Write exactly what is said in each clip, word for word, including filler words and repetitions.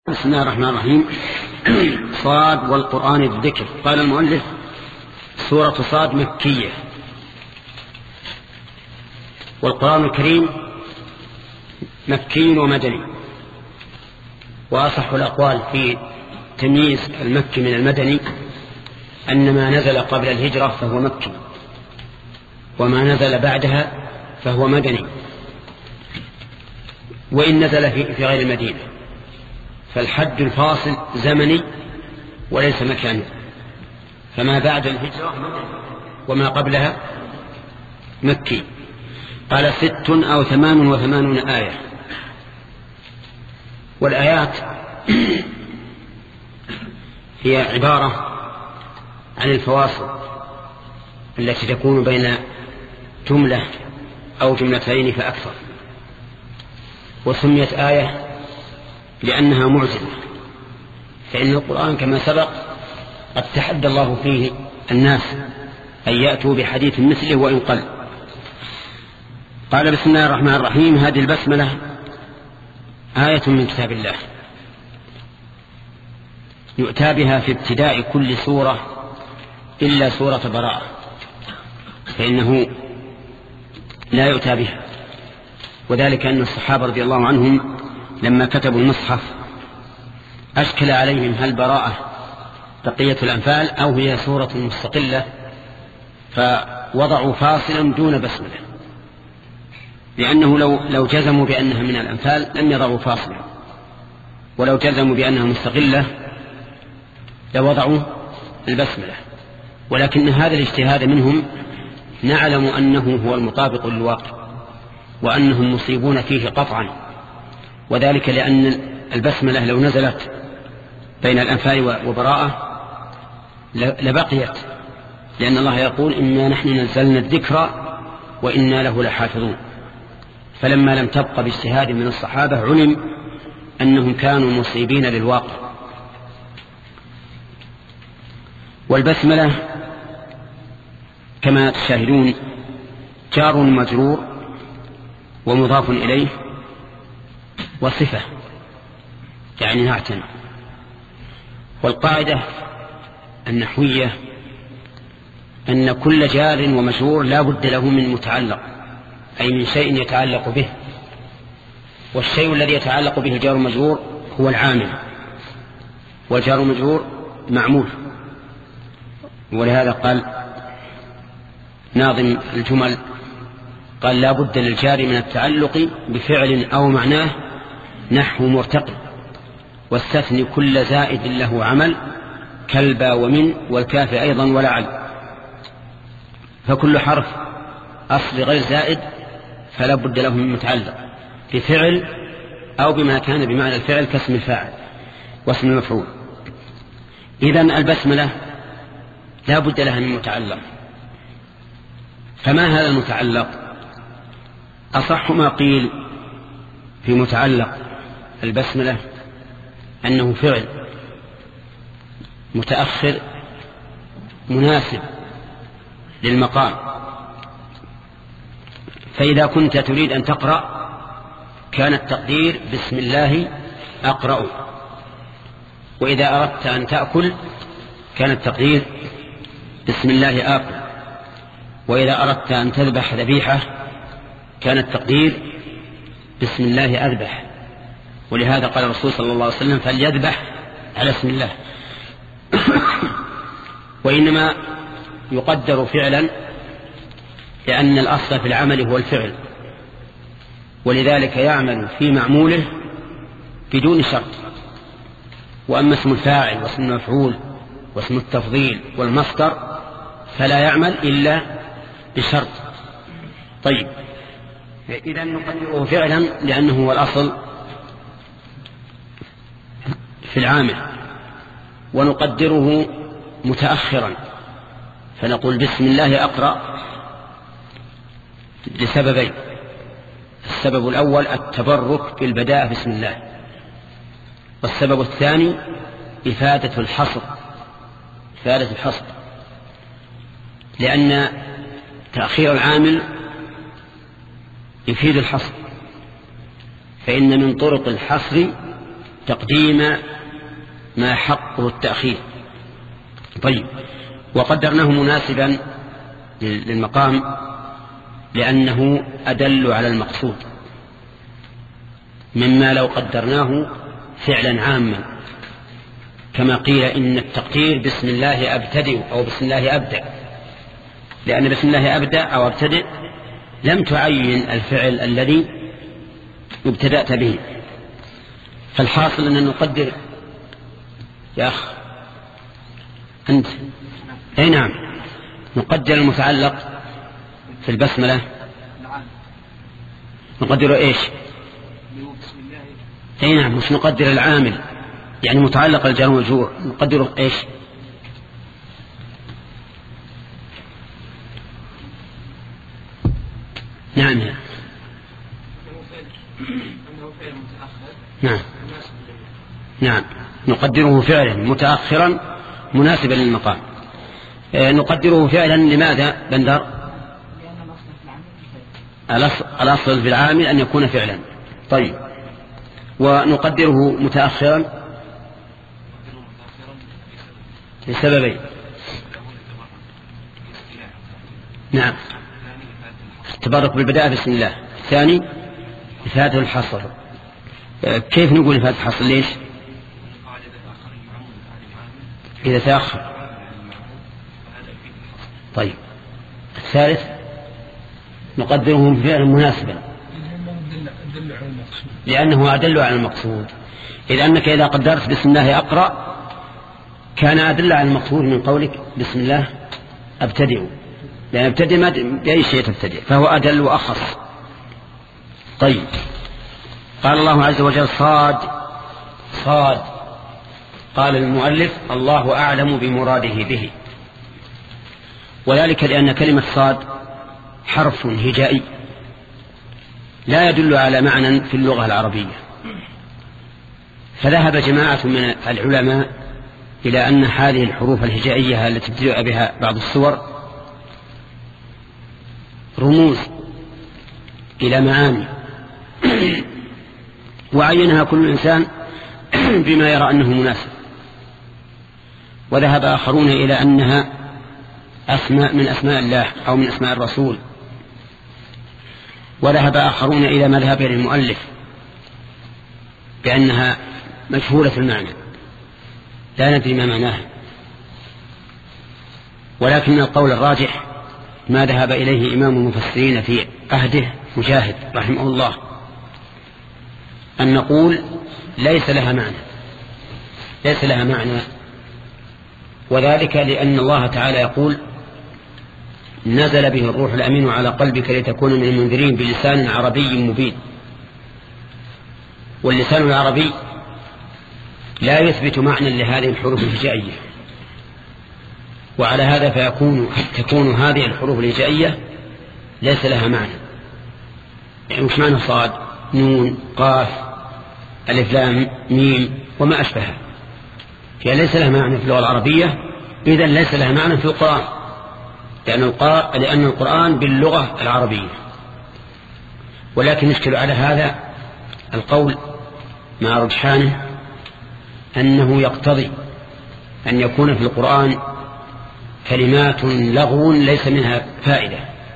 بسم الله الرحمن الرحيم. صاد والقرآن الذكر. قال المؤلف: سورة صاد مكية، والقرآن الكريم مكي ومدني، وأصح الأقوال في تمييز المكي من المدني أن ما نزل قبل الهجرة فهو مكي، وما نزل بعدها فهو مدني، وإن نزل في غير المدينة فالحد الفاصل زمني وليس مكاني، فما بعد الهجرة وما قبلها مكي. قال: ست أو ثمان وثمانون آية. والآيات هي عبارة عن الفواصل التي تكون بين جملة أو جملتين فأكثر، وسميت آية لأنها معجزة، فإن القرآن كما سبق قد تحدى الله فيه الناس أن يأتوا بحديث مثله وإن قل. قال: بسم الله الرحمن الرحيم. هذه البسملة آية من كتاب الله يؤتى بها في ابتداء كل سورة إلا سورة براءة، فإنه لا يؤتى بها، وذلك أن الصحابة رضي الله عنهم لما كتبوا المصحف أشكل عليهم هل براءة بقية الأنفال أو هي سورة مستقلة، فوضعوا فاصلا دون بسملة، لأنه لو, لو جزموا بأنها من الأنفال لم يضعوا فاصلا، ولو جزموا بأنها مستقلة لوضعوا البسملة. ولكن هذا الاجتهاد منهم نعلم أنه هو المطابق للواقع، وأنهم مصيبون فيه قطعا، وذلك لأن البسملة لو نزلت بين الأنفال وبراءة لبقيت، لأن الله يقول: إنا نحن نزلنا الذكر وإنا له لحافظون. فلما لم تبق باجتهاد من الصحابة علم أنهم كانوا مصيبين للواقع. والبسملة كما تشاهدون جار مجرور ومضاف إليه وصفة، يعني نعتن. والقاعدة النحوية أن كل جار ومجرور لا بد له من متعلق، أي من شيء يتعلق به، والشيء الذي يتعلق به جار مجرور هو العامل، والجار مجرور معمول. ولهذا قال ناظم الجمل: قال: لا بد للجار من التعلق بفعل أو معناه نحو مرتقي، واستثني كل زائد له عمل كالبا ومن والكاف أيضا ولعل. فكل حرف أصل غير زائد فلا بد له من متعلق بفعل أو بما كان بمعنى الفعل كاسم الفاعل واسم المفعول. إذن البسملة لا بد لها من متعلق. فما هذا المتعلق؟ أصح ما قيل في متعلق البسملة أنه فعل متأخر مناسب للمقام. فإذا كنت تريد أن تقرأ كان التقدير: بسم الله أقرأ. وإذا أردت أن تأكل كان التقدير: بسم الله آكل. وإذا أردت أن تذبح ذبيحة كان التقدير: بسم الله أذبح. ولهذا قال الرسول صلى الله عليه وسلم: فليذبح على اسم الله. وإنما يقدر فعلا لأن الأصل في العمل هو الفعل، ولذلك يعمل في معموله بدون شرط. وأما اسم الفاعل واسم المفعول واسم التفضيل والمصدر فلا يعمل إلا بشرط. طيب، إذا نقدره فعلا لأنه هو الأصل في العامل، ونقدره متأخرا فنقول: بسم الله أقرأ لسببين. السبب الأول التبرك بالبداء بسم الله، والسبب الثاني إفادة الحصر إفادة الحصر لأن تأخير العامل يفيد الحصر، فإن من طرق الحصر تقديم ما حقه التأخير. طيب، وقدرناه مناسبا للمقام لأنه أدل على المقصود، مما لو قدرناه فعلا عاما كما قيل إن التقدير بسم الله أبتدئ أو بسم الله أبدأ، لأن بسم الله أبدأ أو أبتدئ لم تعين الفعل الذي ابتدأت به. فالحاصل أن نقدر يا أخ أنت أي نعم نقدر المتعلق في البسملة، نقدر إيش؟ أي نعم، مش نقدر العامل، يعني متعلق الجار والمجرور نقدره إيش؟ نعم يا. نعم نعم نقدره فعلا متأخرا مناسبا للمقام. آه نقدره فعلا لماذا بندر؟ الأصل في العامل أن يكون فعلا. طيب، ونقدره متأخرا لسببين. نعم، التبرك بالبداءة بسم الله. الثاني إفادة الحصر. كيف نقول إفادة الحصر؟ ليش؟ إذا تأخر. طيب، الثالث نقدره فعلا مناسبا لأنه أدل على المقصود. إذ أنك إذا قدرت بسم الله أقرأ كان أدل على المقصود من قولك بسم الله أبتدئ، لأن أبتدئ ما بأي شيء تبتدئ، فهو أدل وأخص. طيب، قال الله عز وجل صاد صاد. قال المؤلف الله أعلم بمراده به، وذلك لأن كلمة صاد حرف هجائي لا يدل على معنى في اللغة العربية. فذهب جماعة من العلماء إلى أن هذه الحروف الهجائية التي ابتدأ بها بعض السور رموز إلى معاني وعينها كل إنسان بما يرى أنه مناسب. وذهب آخرون إلى أنها أسماء من أسماء الله أو من أسماء الرسول. وذهب آخرون إلى مذهب المؤلف بأنها مجهولة المعنى لا ندري ما معناها. ولكن القول الراجح ما ذهب إليه إمام المفسرين في عهده مجاهد رحمه الله، أن نقول ليس لها معنى ليس لها معنى وذلك لأن الله تعالى يقول نزل به الروح الأمين على قلبك لتكون من المنذرين بلسان عربي مبين. واللسان العربي لا يثبت معنى لهذه الحروف الهجائية، وعلى هذا فيكون تكون هذه الحروف الهجائية ليس لها معنى. يعني مش معنى صاد نون قاف ألف لام ميم وما أشبهها، هي ليس لها معنى في اللغة العربية، إذن ليس لها معنى في القرآن، لأن لأن القرآن باللغة العربية. ولكن يشكل على هذا القول مع رجحانه أنه يقتضي أن يكون في القرآن كلمات لغو ليس منها فائدة.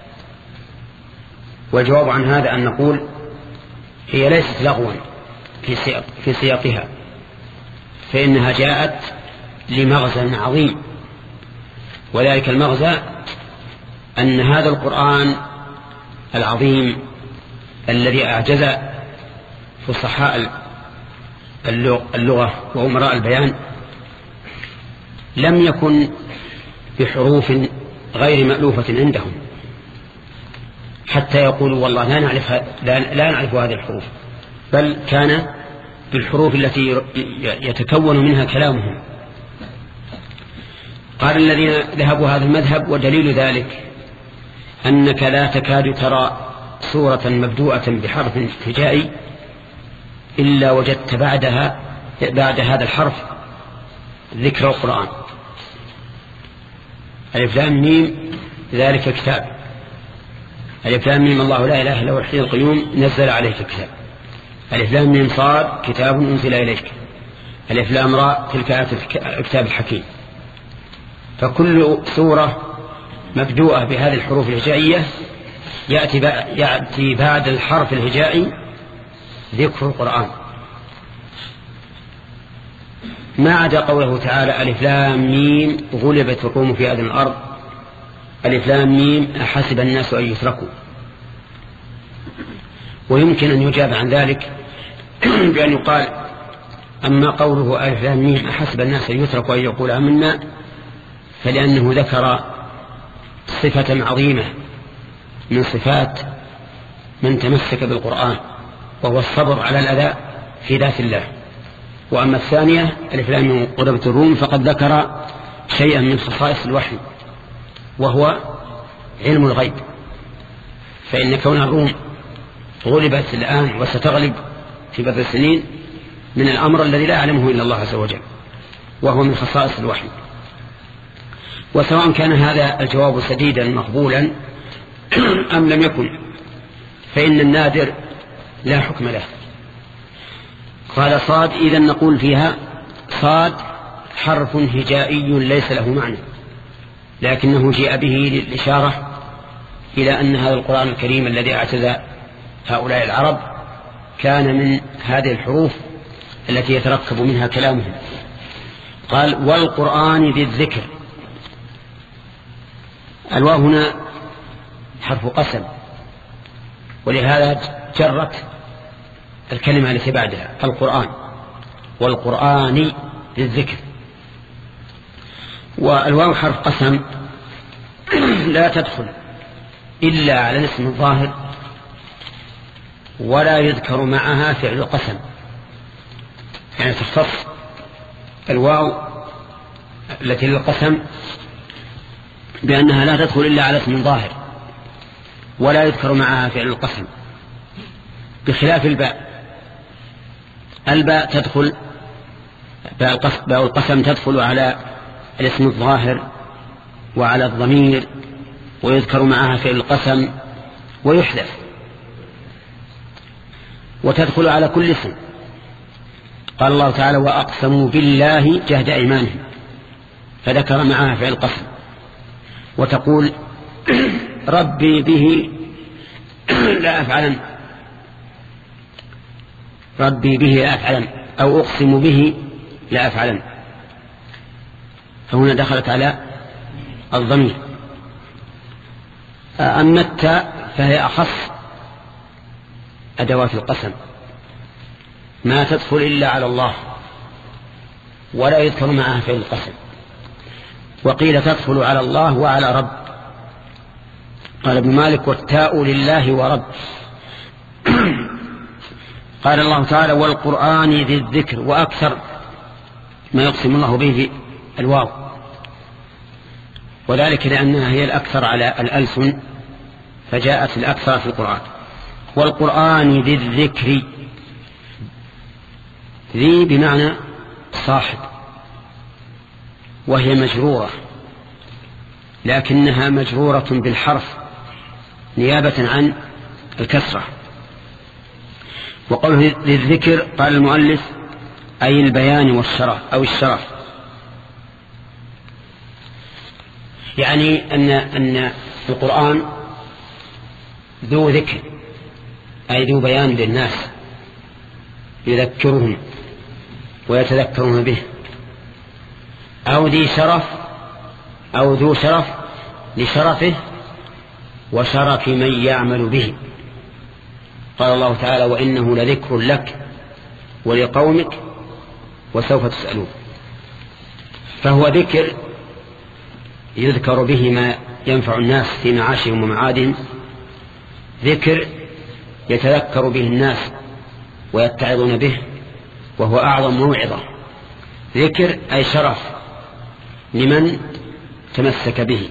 والجواب عن هذا أن نقول هي ليست لغوا في سياق في سياقها، فإنها جاءت لمغزى عظيم، وذلك المغزى أن هذا القرآن العظيم الذي أعجز فصحاء اللغة وأمراء البيان لم يكن بحروف غير مألوفة عندهم حتى يقولوا والله لا نعرف, لا, لا نعرف هذه الحروف، بل كان بالحروف التي يتكون منها كلامهم. قال الذين ذهبوا هذا المذهب ودليل ذلك أنك لا تكاد ترى سورة مبدوءة بحرف هجائي إلا وجدت بعدها بعد هذا الحرف ذكر القرآن. ألف لام ميم ذلك كتاب، ألف لام ميم الله لا إله إلا هو الحي القيوم نزل عليك الكتاب، ألف لام ميم صاد كتاب أنزل إليك. ألف لام راء تلك آيات الكتاب الحكيم. فكل سورة مبدوءة بهذه الحروف الهجائية يأتي, يأتي بعد الحرف الهجائي ذكر القرآن، ما عدا قوله تعالى ألف لام ميم غلبت الروم في أدنى الأرض، ألف لام ميم أحسب الناس أن يتركوا. ويمكن أن يجاب عن ذلك بأن يقال أما قوله ألف لام ميم أحسب الناس أن يتركوا أن يقول آمنا فلأنه ذكر صفة عظيمة من صفات من تمسك بالقرآن وهو الصبر على الأذى في ذات الله. وأما الثانية ألف لام ميم غلبت الروم فقد ذكر شيئا من خصائص الوحي وهو علم الغيب، فإن كون الروم غلبت الآن وستغلب في بضع سنين من الأمر الذي لا يعلمه إلا الله عز وجل، وهو من خصائص الوحي. وسواء كان هذا الجواب سديدا مقبولا أم لم يكن فإن النادر لا حكم له. قال صاد إذا نقول فيها صاد حرف هجائي ليس له معنى، لكنه جاء به للإشارة إلى أن هذا القرآن الكريم الذي اعتزى هؤلاء العرب كان من هذه الحروف التي يتركب منها كلامهم. قال والقرآن ذي الذكر. الواو هنا حرف قسم، ولهذا جرت الكلمة التي بعدها القرآن، والقرآن ذي الذكر. والواو حرف قسم لا تدخل إلا على الاسم الظاهر ولا يذكر معها فعل قسم، يعني تختص الواو التي للقسم بأنها لا تدخل إلا على اسم ظاهر ولا يذكر معها فعل القسم، بخلاف الباء. الباء تدخل باء القسم تدخل على الاسم الظاهر وعلى الضمير ويذكر معها فعل القسم ويحذف، وتدخل على كل اسم. قال الله تعالى وأقسموا بالله جهد أيمانهم فذكر معها فعل القسم. وتقول ربي به لا أفعلن، ربي به لا أفعلن، أو أقسم به لا أفعلن، فهنا دخلت على الضمير. أما التاء فهي أخص أدوات القسم، ما تدخل إلا على الله ولا يذكر معها فعل القسم. وقيل تدخل على الله وعلى رب. قال ابن مالك والتاء لله ورب. قال الله تعالى والقرآن ذي الذكر، وأكثر ما يقسم الله به الواو، وذلك لأنها هي الأكثر على الألسن فجاءت الأكثر في القرآن. والقرآن ذي الذكر، ذي بمعنى صاحب، وهي مجرورة لكنها مجرورة بالحرف نيابة عن الكسرة. وقوله ذي الذكر قال المؤلف أي البيان والشرف أو الشرف، يعني أن أن القرآن ذو ذكر أي ذو بيان للناس يذكرهم ويتذكرون به، أو ذي شرف أو ذو شرف لشرفه وشرف من يعمل به. قال الله تعالى وإنه لذكر لك ولقومك وسوف تسألون. فهو ذكر يذكر به ما ينفع الناس في معاشهم ومعادهم، ذكر يتذكر به الناس ويتعظون به وهو أعظم موعظة. ذكر أي شرف لمن تمسك به.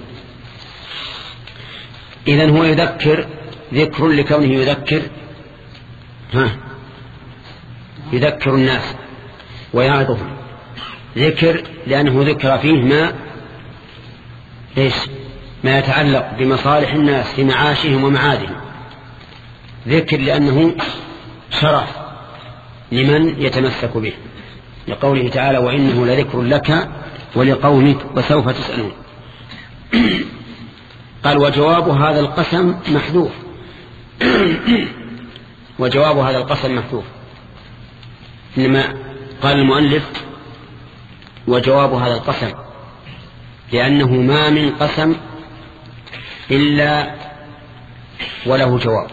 إذن هو يذكر، ذكر لكونه يذكر ها يذكر الناس ويعظهم. ذكر لأنه ذكر فيه ما ليش ما يتعلق بمصالح الناس في معاشهم ومعادهم. ذكر لأنه شرف لمن يتمسك به. لقوله تعالى وإنه لذكر لك ولقومك وسوف تسألون. قال وجواب هذا القسم محذوف. وجواب هذا القسم محذوف، إنما قال المؤلف وجواب هذا القسم لأنه ما من قسم إلا وله جواب،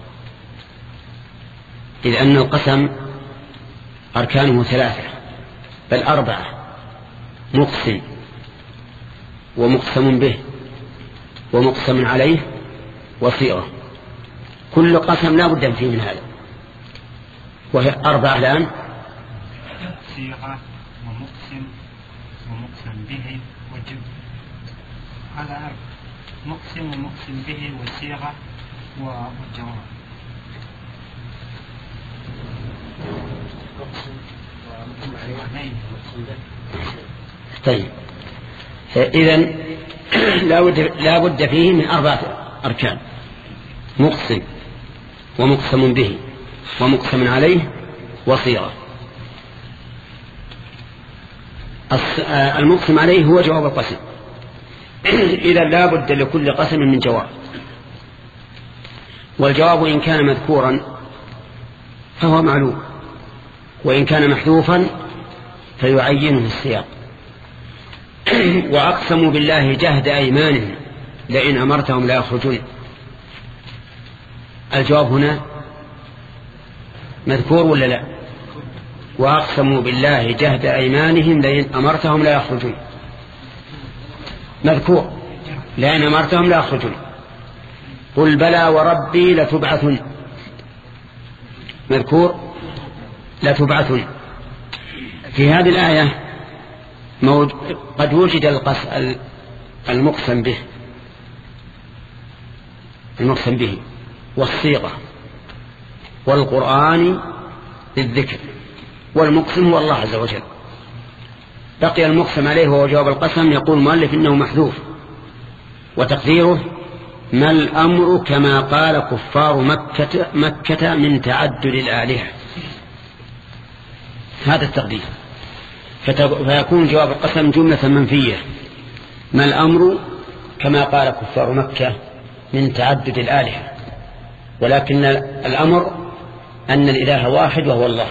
إذ أن القسم أركانه ثلاثة بل أربعة: مقسم ومقسم به ومقسم عليه وصيغة. كل قسم لا بد فيه من هذا، وهي أربعة الآن: صيغة ومقسم ومقسم به وجب. هذا أربعة: مقسم ومقسم به وصيغة والجواب. طيب، إذن لا بد فيه من أربعة أركان: مقسم ومقسم به ومقسم عليه وصيغة. المقسم عليه هو جواب القسم، إذا لا بد لكل قسم من جواب، والجواب إن كان مذكورا فهو معلوم، وإن كان محذوفا فيعينه السياق. وأقسموا بالله جهد أيمانهم لئن أمرتهم لا يخرجون. الجواب هنا مذكور ولا لا؟ وأقسموا بالله جهد أيمانهم لئن أمرتهم لا يخرجون. مذكور، لئن أمرتهم لا يخرجون. قل بلى وربي لتبعثن. مذكور، لتبعثن. في هذه الآية قد وجد القس المقسم به المقسم به والصيغة والقرآن للذكر، والمقسم هو الله عز وجل. بقي المقسم عليه وهو جواب القسم. يقول المؤلف إنه محذوف، وتقديره ما الأمر كما قال كفار مكة, مكة من تعدد الآلهة. هذا التقدير، فيكون جواب القسم جملة منفية: ما الأمر كما قال كفار مكة من تعدد الآلهة، ولكن الأمر أن الإله واحد وهو الله.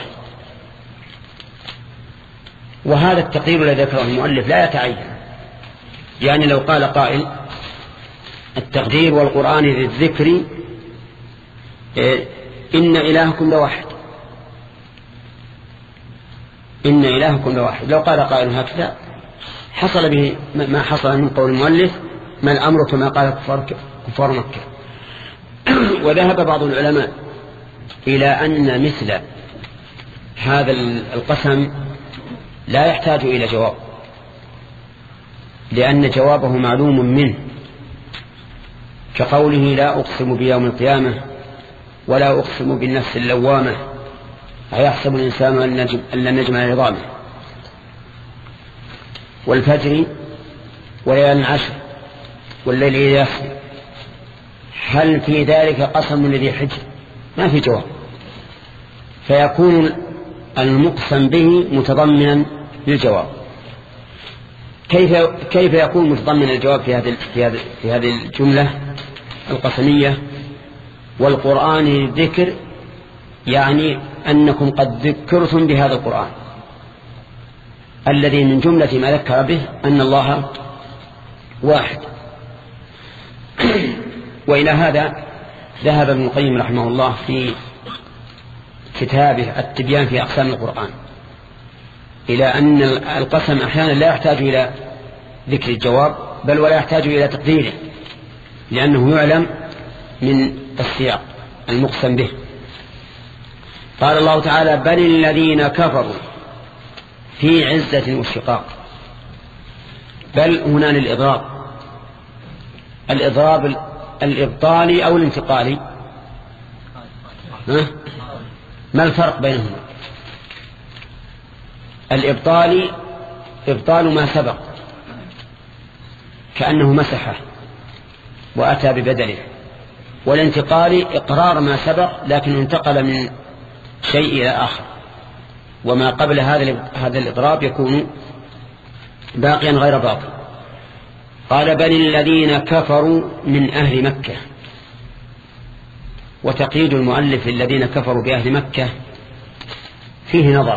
وهذا التقدير الذي ذكره المؤلف لا يتعين، يعني لو قال قائل التقدير والقرآن للذكر إن إلهكم لواحد، إن إلهكم لواحد، لو قال قائل هكذا حصل به ما حصل من قول المؤلف ما الأمر كما قال كفار, كفار مكة. وذهب بعض العلماء إلى أن مثل هذا القسم لا يحتاج إلى جواب، لأن جوابه معلوم منه، كقوله لا أقسم بيوم القيامة ولا أقسم بالنفس اللوامة أيحسب الإنسان أن لن نجمع عظامه، والفجر وليال العشر والليل إذا يسر. هل في ذلك قسم لذي حجر؟ ما في جواب، فيكون المقسم به متضمنا للجواب. كيف كيف يكون متضمن الجواب في هذه في هذه في هذه الجملة القسمية؟ والقرآن للذكر، يعني أنكم قد ذكرتم بهذا القرآن الذي من جملة ما ذكر به أن الله واحد. وإلى هذا ذهب ابن القيم رحمه الله في كتابه التبيان في أقسام القرآن، إلى أن القسم أحيانا لا يحتاج إلى ذكر الجواب بل ولا يحتاج إلى تقديره، لأنه يعلم من السياق المقسم به. قال الله تعالى بل الذين كفروا في عزة وشقاق. بل هنا للإضراب، الإضراب الإبطالي أو الانتقالي. ما الفرق بينهما؟ الإبطالي إبطال ما سبق كأنه مسحه وأتى ببدله، والانتقالي إقرار ما سبق لكن انتقل من شيء إلى آخر. وما قبل هذا هذا الإضراب يكون باقيا غير باطل. قال بل الذين كفروا من أهل مكة. وتقييد المؤلف للذين كفروا بأهل مكة فيه نظر،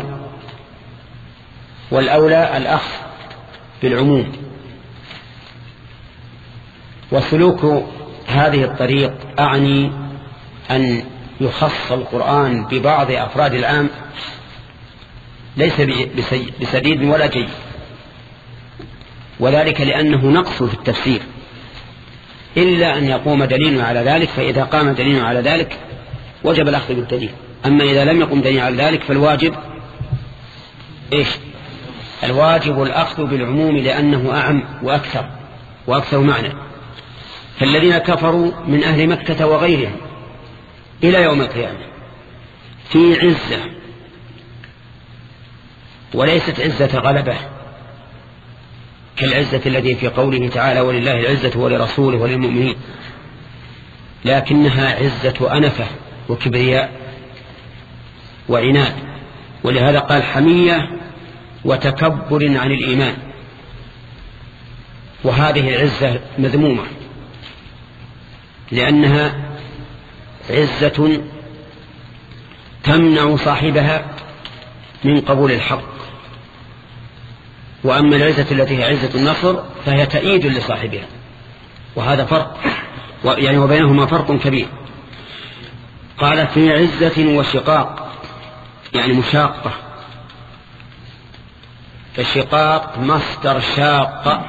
والأولى الأخذ بالعموم. وسلوك هذه الطريق أعني أن يخص القرآن ببعض أفراد العام ليس بسديد ولا جيد، وذلك لأنه نقص في التفسير، إلا أن يقوم دليل على ذلك، فإذا قام دليل على ذلك وجب الأخذ بالدليل. أما إذا لم يقم دليل على ذلك فالواجب إيش؟ الواجب الأخذ بالعموم، لأنه أعم وأكثر وأكثر معنى. فالذين كفروا من أهل مكة وغيرهم إلى يوم القيامة في عزة، وليست عزة غلبة كالعزة التي في قوله تعالى ولله العزة ولرسوله وللمؤمنين، لكنها عزة أنفة وكبرياء وعناد. ولهذا قال حمية وتكبر عن الإيمان. وهذه العزة مذمومة، لأنها عزة تمنع صاحبها من قبول الحق. وأما العزة التي هي عزة النصر فهي تأييد لصاحبها، وهذا فرق، يعني وبينهما فرق كبير. قال في عزة وشقاق، يعني مشاقة. فالشقاق مصدر شاق،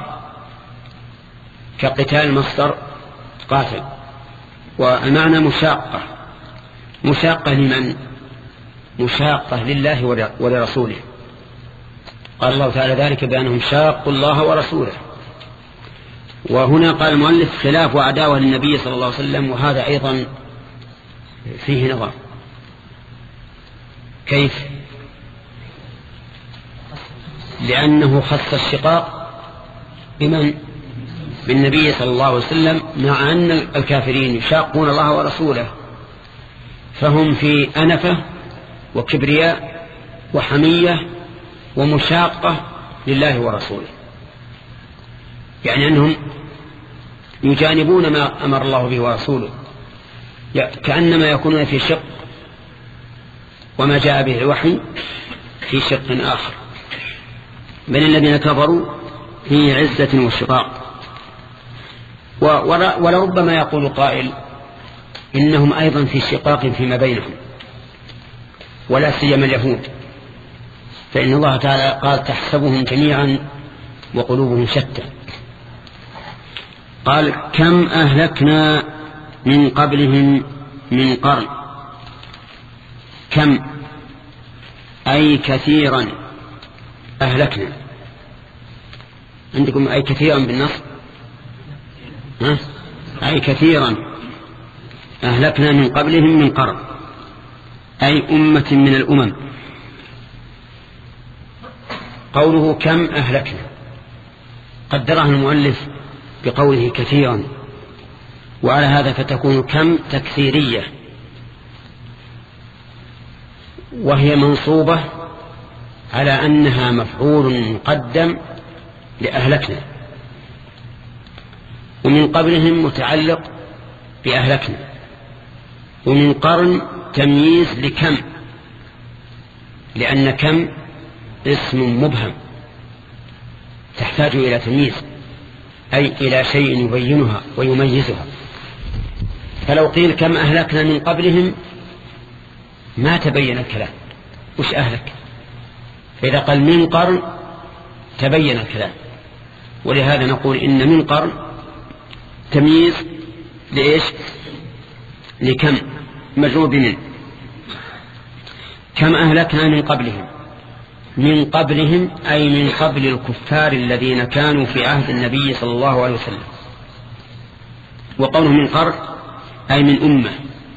كقتال مصدر قاتل. والمعنى مشاقة. مشاقة لمن؟ مشاقة لله ولرسوله. قال الله تعالى ذلك بأنهم شاقوا الله ورسوله. وهنا قال المؤلف خلاف وعداوة للنبي صلى الله عليه وسلم، وهذا أيضا فيه نظر. كيف؟ لأنه خص الشقاق بمن؟ بالنبي صلى الله عليه وسلم، مع أن الكافرين يشاقون الله ورسوله، فهم في أنفة وكبرياء وحمية ومشاقة لله ورسوله، يعني أنهم يجانبون ما أمر الله به ورسوله، كأنما يكونون في شق، وما جاء به الوحي في شق آخر. من الذين كفروا في عزة وشقاق. ولربما يقول قائل إنهم أيضا في شقاق فيما بينهم، ولا سيما اليهود، فإن الله تعالى قال تحسبهم جميعا وقلوبهم شتى. قال كم أهلكنا من قبلهم من قرن. كم أي كثيرا أهلكنا. عندكم أي كثيرا بالنص؟ ها؟ أي كثيرا أهلكنا من قبلهم من قرن، أي أمة من الأمم. قوله كم أهلكنا قدرها المؤلف بقوله كثيرا، وعلى هذا فتكون كم تكثيرية، وهي منصوبة على أنها مفعول مقدم لأهلكنا، ومن قبلهم متعلق بأهلكنا، ومن قرن تمييز لكم، لأن كم اسم مبهم تحتاج إلى تمييز، أي إلى شيء يبينها ويميزها. فلو قيل كم أهلكنا من قبلهم ما تبين الكلام وش أهلك، فإذا قال من قرن تبين الكلام. ولهذا نقول إن من قرن تمييز لإيش؟ لكم مجرور بمن. كم أهلكنا من قبلهم. من قبلهم أي من قبل الكفار الذين كانوا في عهد النبي صلى الله عليه وسلم. وقوله من قرن أي من أمة.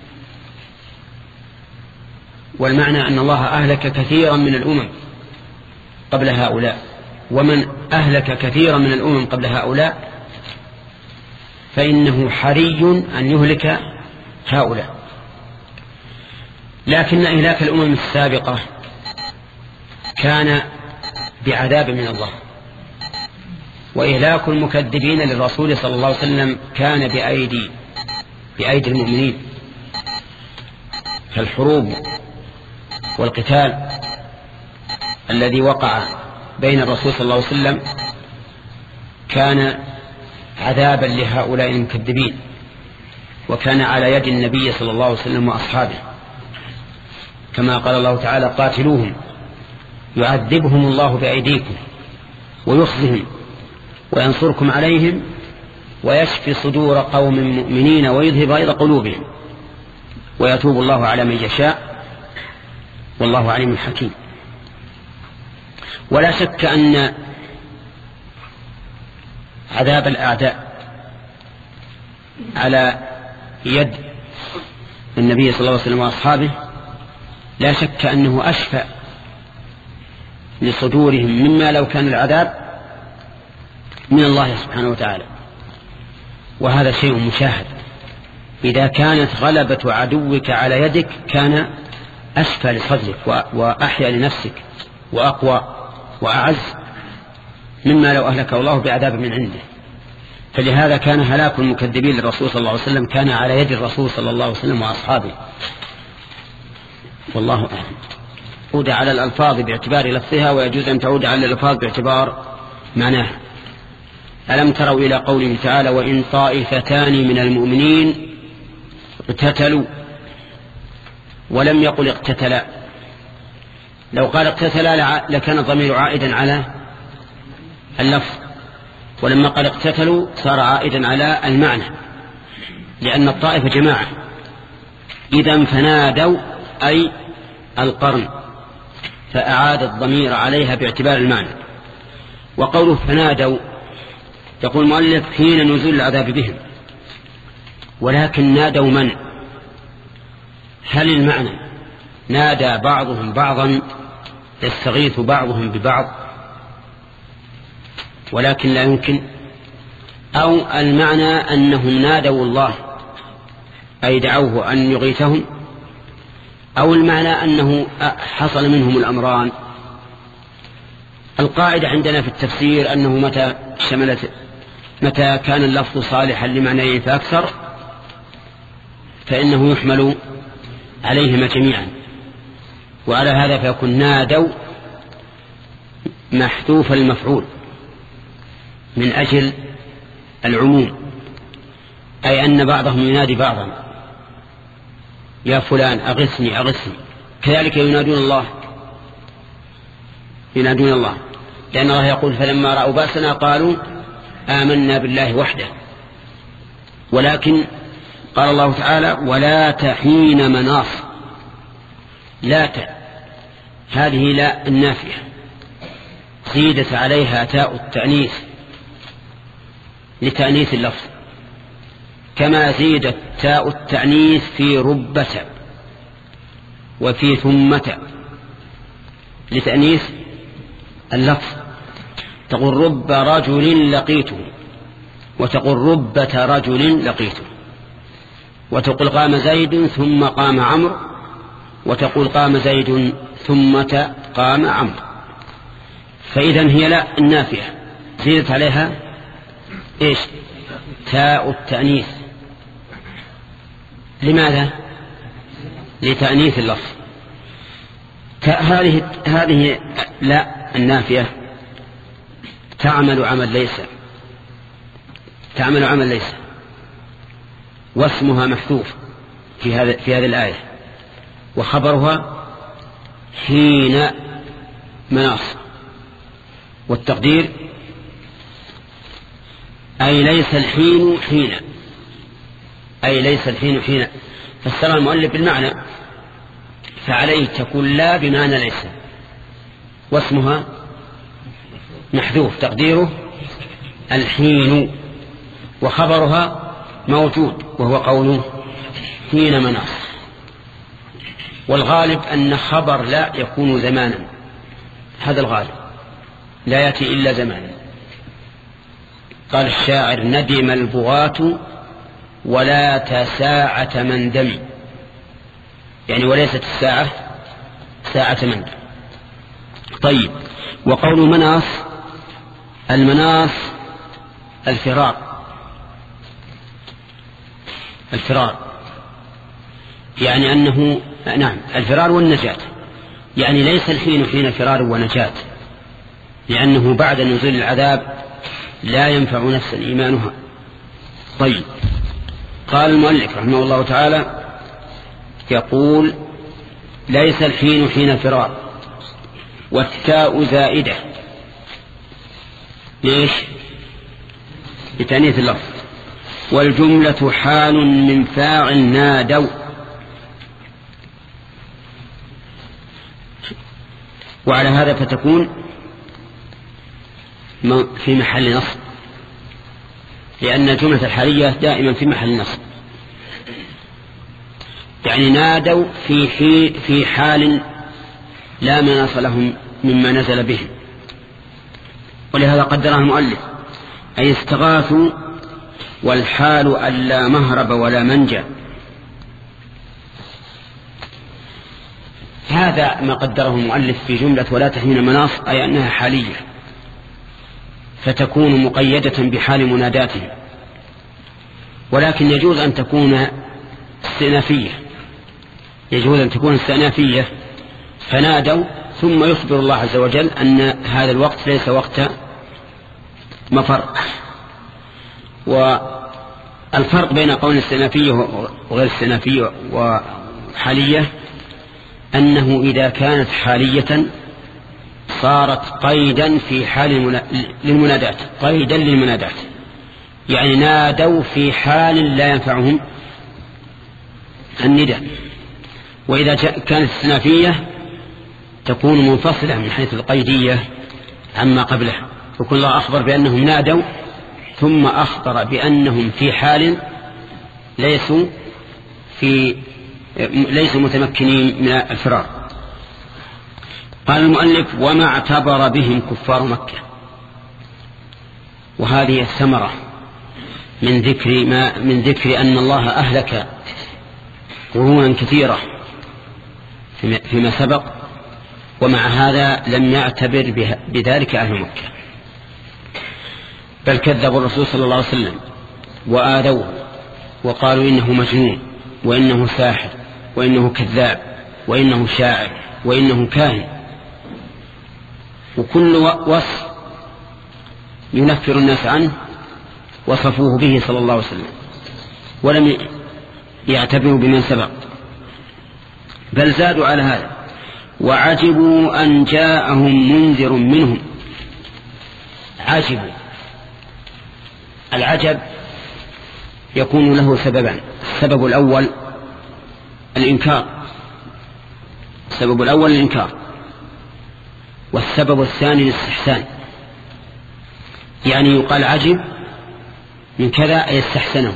والمعنى أن الله أهلك كثيرا من الأمم قبل هؤلاء، ومن أهلك كثيرا من الأمم قبل هؤلاء فإنه حري أن يهلك هؤلاء. لكن إهلاك الأمم السابقة كان بعذاب من الله، وإهلاك المكذبين للرسول صلى الله عليه وسلم كان بأيدي بأيدي المؤمنين. فالحروب والقتال الذي وقع بين الرسول صلى الله عليه وسلم كان عذابا لهؤلاء المكذبين، وكان على يد النبي صلى الله عليه وسلم وأصحابه، كما قال الله تعالى: قاتلوهم يعذبهم الله بأيديكم ويخزهم وينصركم عليهم ويشفي صدور قوم مؤمنين ويذهب غيظ قلوبهم ويتوب الله على من يشاء والله عليم حكيم. ولا شك أن عذاب الأعداء على يد النبي صلى الله عليه وسلم وأصحابه لا شك أنه أشفى لصدورهم مما لو كان العذاب من الله سبحانه وتعالى، وهذا شيء مشاهد. إذا كانت غلبة عدوك على يدك كان أشفى لصدرك وأحيا لنفسك وأقوى وأعز مما لو أهلك الله بعذاب من عنده. فلهذا كان هلاك المكذبين للرسول صلى الله عليه وسلم كان على يد الرسول صلى الله عليه وسلم وأصحابه، والله أعلم. تعود على الألفاظ باعتبار لفظها، ويجوز أن تعود على الألفاظ باعتبار معناها. ألم تروا إلى قوله تعالى: وإن طائفتان من المؤمنين اقتتلوا، ولم يقل اقتتلا. لو قال اقتتلا لكان الضمير عائدا على اللفظ، ولما قال اقتتلوا صار عائدا على المعنى، لأن الطائفة جماعة. إذا فنادوا أي القرن، فأعاد الضمير عليها باعتبار المعنى. وقوله فنادوا يقول المؤلف حين نزول العذاب بهم، ولكن نادوا من؟ هل المعنى نادى بعضهم بعضا يستغيث بعضهم ببعض ولكن لا يمكن، أو المعنى أنهم نادوا الله أي دعوه أن يغيثهم، أو المعنى أنه حصل منهم الأمران؟ القاعدة عندنا في التفسير أنه متى شملت متى كان اللفظ صالحا لمعنيين فأكثر فإنه يحمل عليهما جميعا، وعلى هذا فيكون نادوا محذوف المفعول من أجل العموم، أي أن بعضهم ينادي بعضا: يا فلان أغثني أغثني. كذلك ينادون الله ينادون الله لأن الله يقول: فلما رأوا بأسنا قالوا آمنا بالله وحده. ولكن قال الله تعالى: ولا تحين مناص. لا ت هذه لا النافية زيدت عليها تاء التأنيث لتأنيث اللفظ، كما زيدت تاء التأنيث في ربة وفي ثمة لتأنيث اللفظ. تقول رب رجل لقيته، وتقول ربة رجل لقيته، وتقول قام زيد ثم قام عمرو، وتقول قام زيد ثم قام عمرو. فإذا هي لا النافية زيدت عليها إيش؟ تاء التأنيث. لماذا؟ لتأنيث اللفظ. هذه هذه لا النافية تعمل عمل ليس تعمل عمل ليس واسمها محذوف في هذا في هذه الآية، وخبرها حين مناص، والتقدير أي ليس الحين حين أي ليس الحين حين. فسر المؤلف بالمعنى، فعليه تكون لا بمعنى ليس، واسمها محذوف تقديره الحين، وخبرها موجود وهو قوله حين مناص. والغالب أن خبر لا يكون زمانا، هذا الغالب لا يأتي إلا زمانا. قال الشاعر: ندم البغاة ولا تساعة من دم، يعني وليست الساعة ساعة من دم. طيب. وقول مناص، المناص الفرار، الفرار يعني أنه نعم الفرار والنجاة، يعني ليس الحين حين فرار ونجاة، لأنه بعد نزول العذاب لا ينفع نفسا إيمانها. طيب. قال المؤلف رحمه الله تعالى يقول ليس الحين حين فرار، والتاء زائدة ليش؟ لتأنيث اللفظ. والجملة حال من فاعل نادوا، وعلى هذا فتكون في محل نصب، لأن الجملة الحالية دائما في محل نصب، يعني نادوا في في حال لا مناص لهم مما نزل بهم، ولهذا قدرها المؤلف أي استغاثوا والحال ألا مهرب ولا منجا. هذا ما قدره المؤلف في جملة ولا تحين مناص، أي أنها حالية فتكون مقيدة بحال مناداتهم، ولكن يجوز أن تكون استئنافية، يجوز أن تكون استئنافية فنادوا ثم يخبر الله عز وجل أن هذا الوقت ليس وقت مفر. والفرق بين قول استئنافية وغير استئنافية وحالية أنه إذا كانت حالية صارت قيدا في حال للمنادات، قيدا للمنادات، يعني نادوا في حال لا ينفعهم النداء. وإذا كانت استئنافية تكون منفصلة من حيث القيدية عما قبلها، يكون الله أخبر بأنهم نادوا ثم أخبر بأنهم في حال ليسوا في ليسوا متمكنين من الفرار. قال المؤلف وما اعتبر بهم كفار مكة، وهذه الثمرة من ذكر ما من ذكر أن الله أهلك قرونا كثيرة فيما سبق، ومع هذا لم يعتبر بذلك أهل مكة، بل كذبوا الرسول صلى الله عليه وسلم وآذوه وقالوا إنه مجنون وإنه ساحر وإنه كذاب وإنه شاعر وإنه كاهن، وكل وصف ينفر الناس عنه وصفوه به صلى الله عليه وسلم، ولم يعتبروا بمن سبق، بل زادوا على هذا. وعجبوا أن جاءهم منذر منهم. عجبوا، العجب يكون له سببان: السبب الأول الإنكار، السبب الأول الإنكار، والسبب الثاني الاستحسان. يعني يقال عجب من كذا أي استحسنه،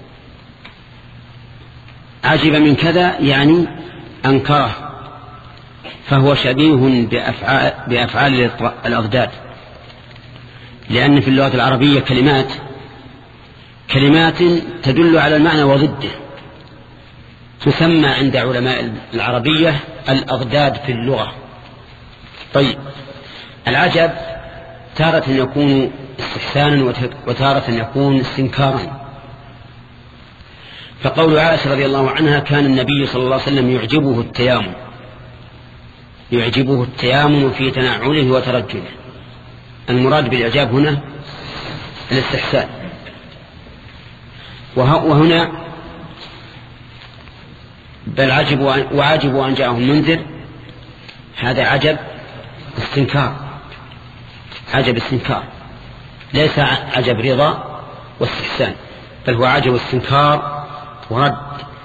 عجب من كذا يعني أنكره، فهو شبيه بأفعال, بأفعال الأضداد، لأن في اللغة العربية كلمات كلمات تدل على المعنى وضده، تسمى عند علماء العربية الأضداد في اللغة. طيب، العجب تارة يكون استحسانا وتارة يكون استنكارا. فقول عائشة رضي الله عنها كان النبي صلى الله عليه وسلم يعجبه التيامن، يعجبه التيامن في تنعله وترجله. المراد بالإعجاب هنا الاستحسان، وهنا بل عجبوا وعجبوا أن جاءهم منذر، هذا عجب استنكار، عجب استنكار، ليس عجب رضا واستحسان، بل هو عجب استنكار ورد.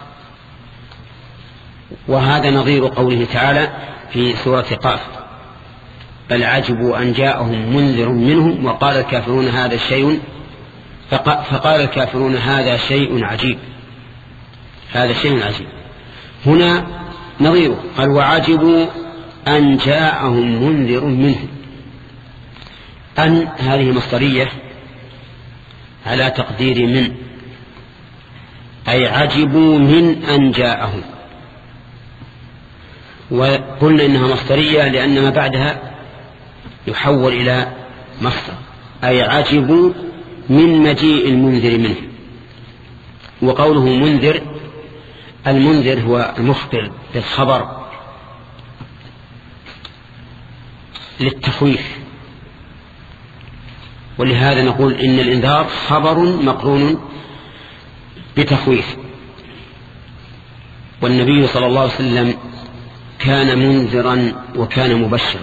وهذا نظير قوله تعالى في سورة قاف: بل عجبوا أن جاءهم منذر منهم وقال الكافرون هذا شيء فقال الكافرون هذا شيء عجيب، هذا شيء عجيب. هنا نظيره قال وعجبوا أن جاءهم منذر منهم. أن هذه مصدرية على تقدير من، أي عجبوا من أن جاءهم، وقلنا إنها مصدرية لأن ما بعدها يحول إلى مصدر، أي عجبوا من مجيء المنذر منهم. وقوله منذر، المنذر هو المخبر بالخبر للتخويف، ولهذا نقول إن الإنذار خبر مقرون بتخويف. والنبي صلى الله عليه وسلم كان منذرا وكان مبشرا،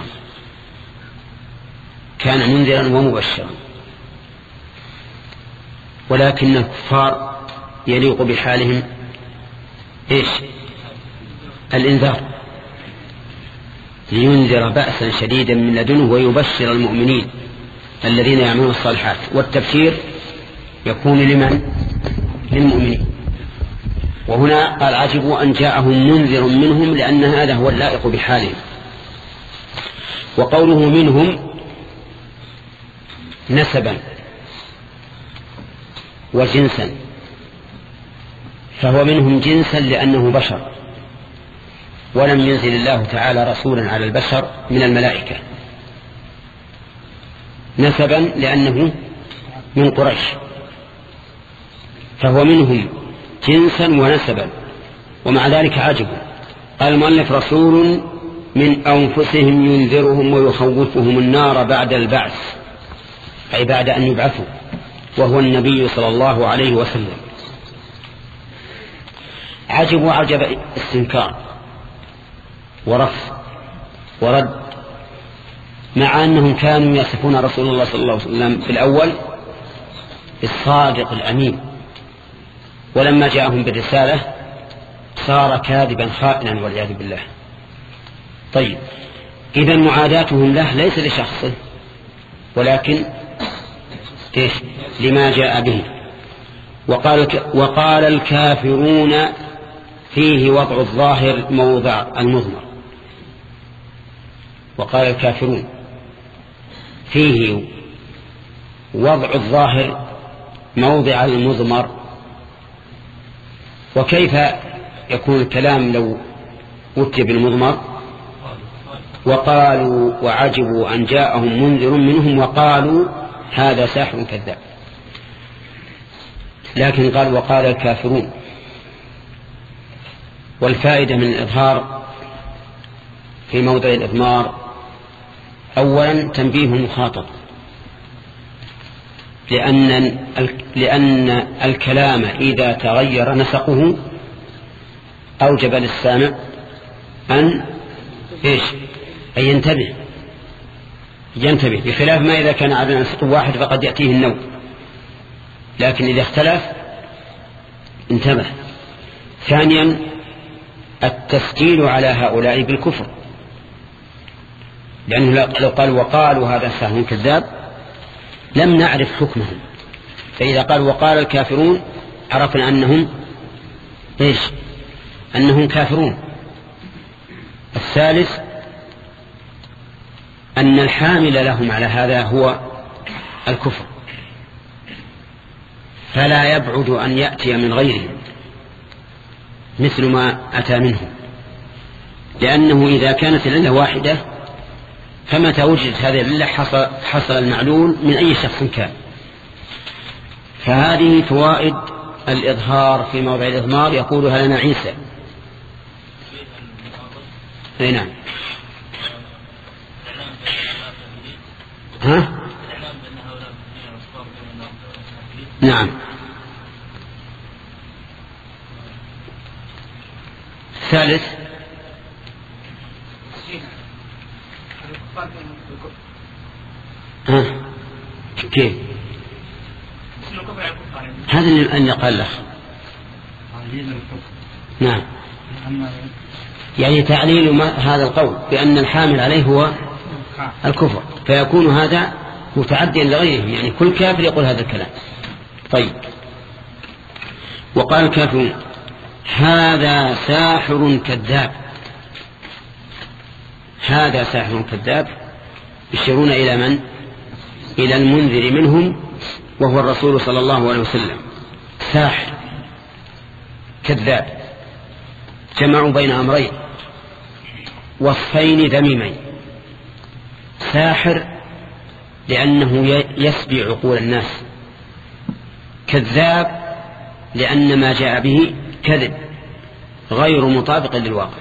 كان منذرا ومبشرا، ولكن الكفار يليق بحالهم إيش؟ الإنذار، لينذر بأسا شديدا من لدنه ويبشر المؤمنين الذين يعملون الصالحات. والتبشير يكون لمن؟ للمؤمنين. وهنا قال عجبوا أن جاءهم منذر منهم، لأن هذا هو اللائق بحالهم. وقوله منهم نسبا وجنسا، فهو منهم جنسا لأنه بشر، ولم ينزل الله تعالى رسولا على البشر من الملائكة. نسبا لأنه من قريش، فهو منهم جنسا ونسبا، ومع ذلك عجبوا. قال المؤلف رسول من أنفسهم ينذرهم ويخوفهم النار بعد البعث، أي بعد أن يبعثوا، وهو النبي صلى الله عليه وسلم. عجبوا عجب استنكار ورفض ورد، مع أنهم كانوا يصفون رسول الله صلى الله عليه وسلم في الأول الصادق الأمين، ولما جاءهم بالرسالة صار كاذبا خائنا والعياذ بالله. طيب، إذن معاداتهم له ليس لشخصه، ولكن إيش؟ لما جاء به. وقال, وقال الكافرون فيه وضع الظاهر موضع المضمر. وقال الكافرون فيه وضع الظاهر موضع المضمر. وكيف يكون الكلام لو أتي بالمضمر؟ وقالوا وعجبوا أن جاءهم منذر منهم وقالوا هذا ساحر كذاب. لكن قال وقال الكافرون. والفائدة من الإظهار في موضع الإضمار أولا تنبيه المخاطب، لأن لأن الكلام إذا تغير نسقه أوجب للسامع أن إيش؟ أن ينتبه ينتبه بخلاف ما إذا كان على نسق واحد فقد يأتيه النوم، لكن إذا اختلف انتبه. ثانيا التسجيل على هؤلاء بالكفر، لأنه لو قال وقالوا هذا ساحر كذاب لم نعرف حكمهم، فإذا قال وقال الكافرون عرفنا أنهم إيش؟ أنهم كافرون. الثالث أن الحامل لهم على هذا هو الكفر، فلا يبعد أن يأتي من غيرهم مثل ما أتى منه، لأنه إذا كانت العلة واحدة فمتى وجدت هذه العلة حصل, حصل المعلول من أي شخص كان. فهذه فوائد الإظهار في موضع الإضمار يقولها لنا عيسى. أي نعم. ها؟ نعم. الثالث ها؟ كيف؟ هذا اللي قال له. نعم، يعني تعليل ما هذا القول بأن الحامل عليه هو الكفر، فيكون هذا متعديا لغيرهم، يعني كل كافر يقول هذا الكلام. طيب، وقال الكافرون هذا ساحر كذاب. هذا ساحر كذاب يشيرون إلى من؟ إلى المنذر منهم وهو الرسول صلى الله عليه وسلم. ساحر كذاب، جمعوا بين أمرين وصفين ذميمين. ساحر لأنه يسبي عقول الناس، كذاب لأن ما جاء به كذب غير مطابق للواقع.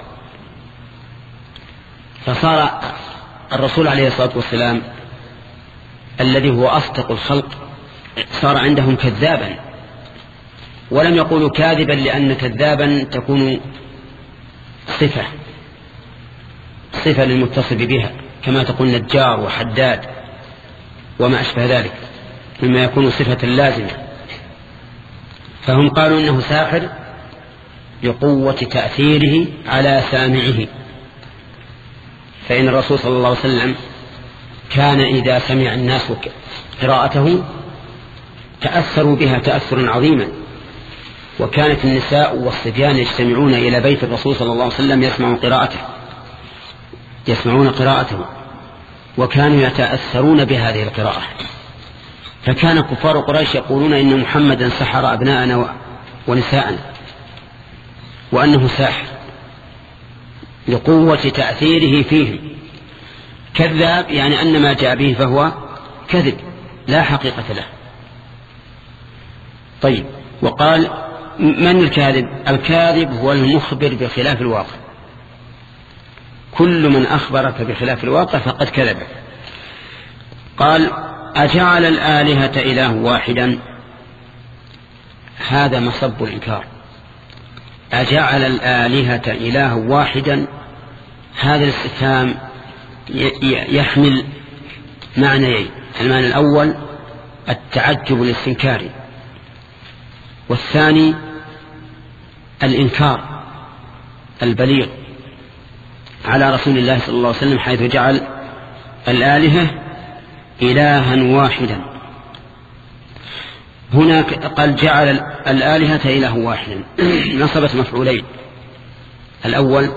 فصار الرسول عليه الصلاة والسلام الذي هو أصدق الخلق صار عندهم كذابا، ولم يقولوا كاذبا لأن كذابا تكون صفة صفة للمتصف بها، كما تقول نجار وحداد وما أشبه ذلك مما يكون صفة لازمة. فهم قالوا إنه ساحر لقوة تأثيره على سامعه. فإن الرسول صلى الله عليه وسلم كان إذا سمع الناس قراءته تأثروا بها تأثرا عظيما، وكانت النساء والصبيان يجتمعون إلى بيت الرسول صلى الله عليه وسلم يسمعون قراءته يسمعون قراءته وكانوا يتأثرون بهذه القراءة. فكان كفار قريش يقولون إن محمدا سحر أبناءنا ونساءنا، وأنه ساحر لقوة تأثيره فيهم. كذاب يعني أن ما جاء به فهو كذب لا حقيقة له. طيب، وقال من الكاذب؟ الكاذب هو المخبر بخلاف الواقع، كل من أخبرك بخلاف الواقع فقد كذب. قال أجعل الآلهة إله واحدا، هذا مصب الإنكار. أجعل الآلهة إله واحدا، هذا الاستفهام يحمل معنيين: المعنى الأول التعجب الاستنكاري، والثاني الإنكار البليغ على رسول الله صلى الله عليه وسلم، حيث جعل الآلهة إلها واحدا. هناك قال جعل الآلهة إله واحدا، نصبت مفعولين: الأول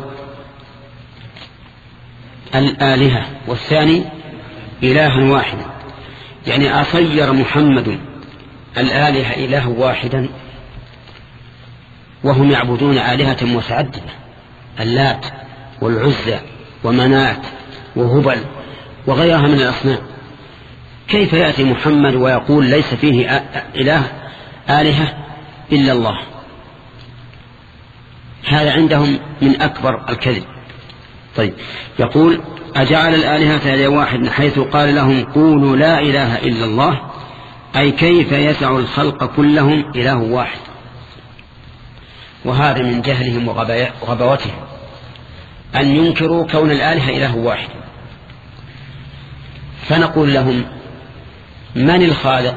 الآلهة، والثاني إلها واحدا. يعني أصير محمد الآلهة إله واحدا وهم يعبدون آلهة متعددة: اللات والعزى ومنات وهبل وغيرها من الأصنام. كيف يأتي محمد ويقول ليس فيه إله آلهة إلا الله؟ هذا عندهم من أكبر الكذب. طيب، يقول أجعل الآلهة إله واحد، حيث قال لهم قولوا لا إله إلا الله، أي كيف يسع الخلق كلهم إله واحد. وهذا من جهلهم وغباوتهم أن ينكروا كون الآلهة إله واحد. فنقول لهم: من الخالق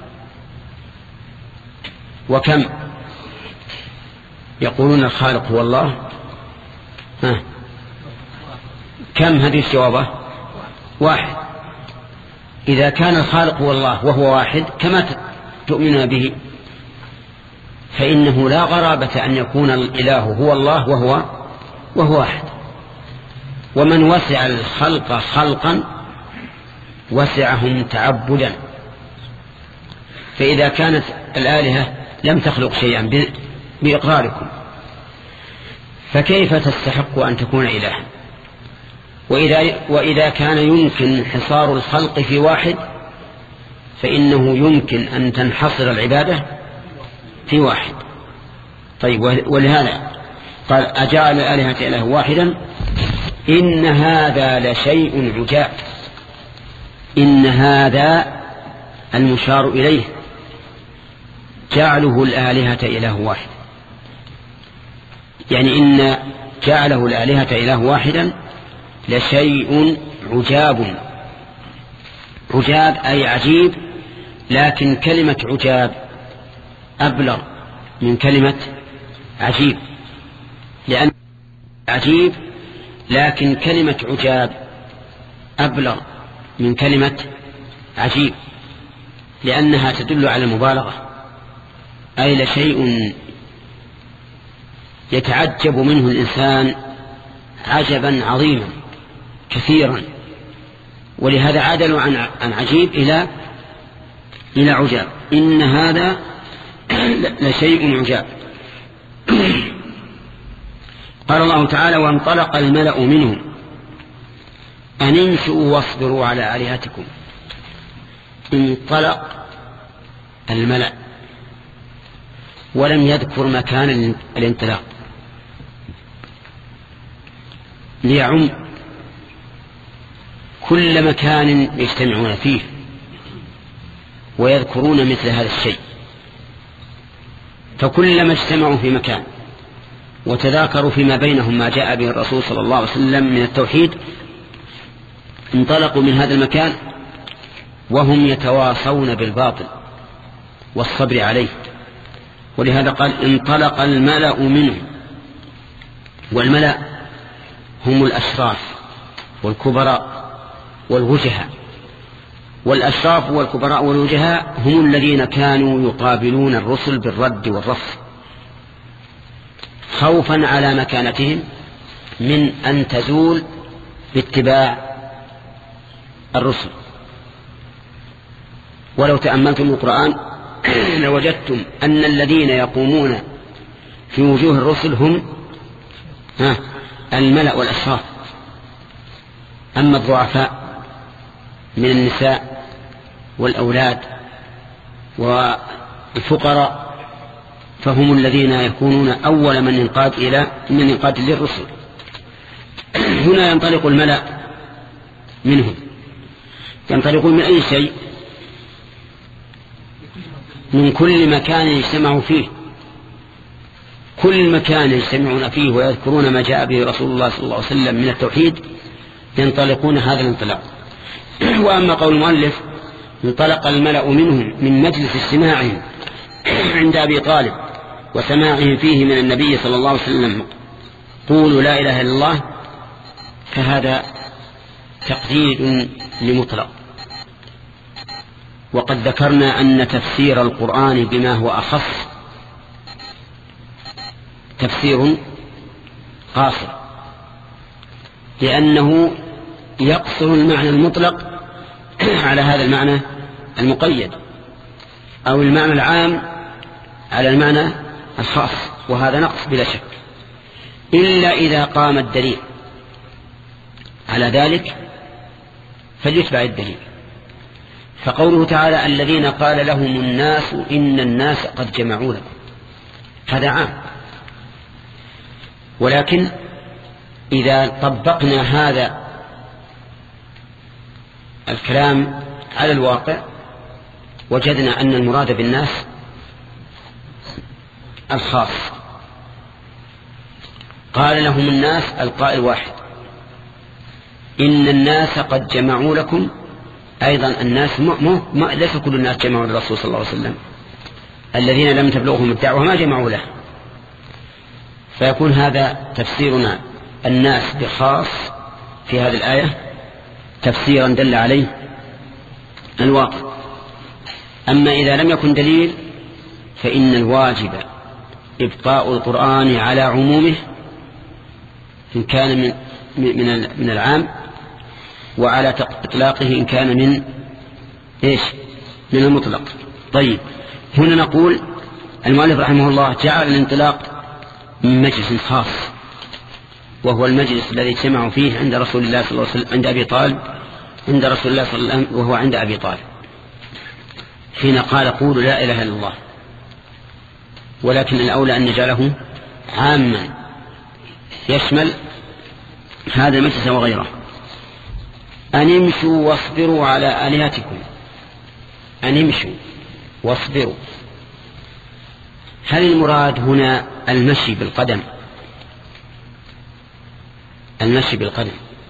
وكم؟ يقولون الخالق هو الله. ها. كم؟ هذه الجوابة واحد. إذا كان الخالق هو الله وهو واحد كما تؤمنون به، فإنه لا غرابة أن يكون الإله هو الله وهو وهو واحد. ومن وسع الخلق خلقا وسعهم تعبدا. فإذا كانت الآلهة لم تخلق شيئا بإقراركم، فكيف تستحق أن تكون إلها؟ وإذا, وإذا كان يمكن حصار الخلق في واحد، فإنه يمكن أن تنحصر العبادة في واحد. طيب، ولهذا قال أجعل الآلهة إله واحدا، إن هذا لشيء عجاب. إن هذا المشار إليه جعله الآلهة إله واحد، يعني إن جعله الآلهة إله واحدا لشيء عجاب. عجاب أي عجيب، لكن كلمة عجاب أبلغ من كلمة عجيب، لأن عجيب لكن كلمة عجاب أبلغ من كلمة عجيب، لأنها تدل على المبالغة، أي لشيء يتعجب منه الإنسان عجبا عظيما كثيرا. ولهذا عدلوا عن عن عجيب إلى إلى عجاب. إن هذا لشيء عجاب. قال الله تعالى: وانطلق الملأ منهم أن امشوا واصبروا على آلهتكم. انطلق الملأ ولم يذكر مكان الانطلاق ليعم كل مكان يجتمعون فيه ويذكرون مثل هذا الشيء. فكلما اجتمعوا في مكان وتذاكروا فيما بينهم ما جاء به الرسول صلى الله عليه وسلم من التوحيد انطلقوا من هذا المكان وهم يتواصون بالباطل والصبر عليه. ولهذا قال انطلق الملأ منهم. والملأ هم الأشراف والكبراء والوجهاء. والأشراف والكبراء والوجهاء هم الذين كانوا يقابلون الرسل بالرد والرفض خوفا على مكانتهم من أن تزول باتباع الرسل. ولو تأملتم القرآن لوجدتم أن الذين يقومون في وجوه الرسل هم ها الملأ والأشراف. أما الضعفاء من النساء والأولاد والفقراء فهم الذين يكونون أول من ينقاد إلى من ينقاد للرسل. هنا ينطلق الملأ منهم. ينطلقون من أي شيء؟ من كل مكان يجتمعوا فيه. كل مكان يجتمعون فيه ويذكرون ما جاء به رسول الله صلى الله عليه وسلم من التوحيد ينطلقون هذا الانطلاق. وأما قول المؤلف انطلق الملأ منهم من مجلس اجتماعهم عند أبي طالب وسماعهم فيه من النبي صلى الله عليه وسلم قولوا لا إله إلا الله، فهذا تقييد لمطلق. وقد ذكرنا أن تفسير القرآن بما هو أخص تفسير قاصر، لأنه يقصر المعنى المطلق على هذا المعنى المقيد، أو المعنى العام على المعنى الخاص، وهذا نقص بلا شك، إلا إذا قام الدليل على ذلك فليتبع الدليل. فقوله تعالى الذين قال لهم الناس إن الناس قد جمعوا لكم، هذا عام. ولكن إذا طبقنا هذا الكلام على الواقع وجدنا أن المراد بالناس الخاص. قال لهم الناس القائل واحد، إن الناس قد جمعوا لكم، أيضا الناس مو مو ليس كل الناس جمعوا للرسول صلى الله عليه وسلم، الذين لم تبلغهم الدعوة ما جمعوا له. فيكون هذا تفسيرنا الناس بخاص في هذه الآية تفسيرا دل عليه الواقع. أما إذا لم يكن دليل فإن الواجب إبقاء القرآن على عمومه إن كان من من من العام، وعلى إطلاقه إن كان من إيش من المطلق. طيب، هنا نقول المؤلف رحمه الله جعل الانطلاق من مجلس خاص، وهو المجلس الذي اجتمعوا فيه عند رسول الله صلى الله عليه وسلم عند أبي طالب عند رسول الله صلى الله عليه وسلم، وهو عند أبي طالب حين قال قولوا لا إله إلا الله. ولكن الأولى أن نجعله عاما يشمل هذا المجلس وغيره. أن امشوا واصبروا على آلهتكم. أن امشوا واصبروا، هل المراد هنا المشي بالقدم المشي بالقدم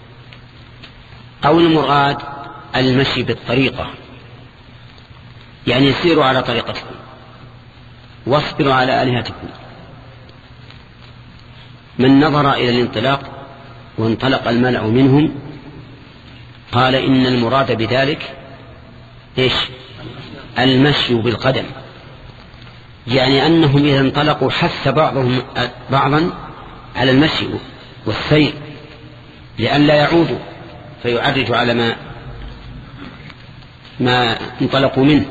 أو المراد المشي بالطريقة؟ يعني سيروا على طريقتكم واصبروا على آلهتكم. من نظر إلى الانطلاق وانطلق الملأ منهم قال إن المراد بذلك إيش؟ المشي بالقدم، يعني أنهم إذا انطلقوا حث بعضهم بعضا على المشي والسير لئلا يعودوا فيعرجوا على ما ما انطلقوا منه،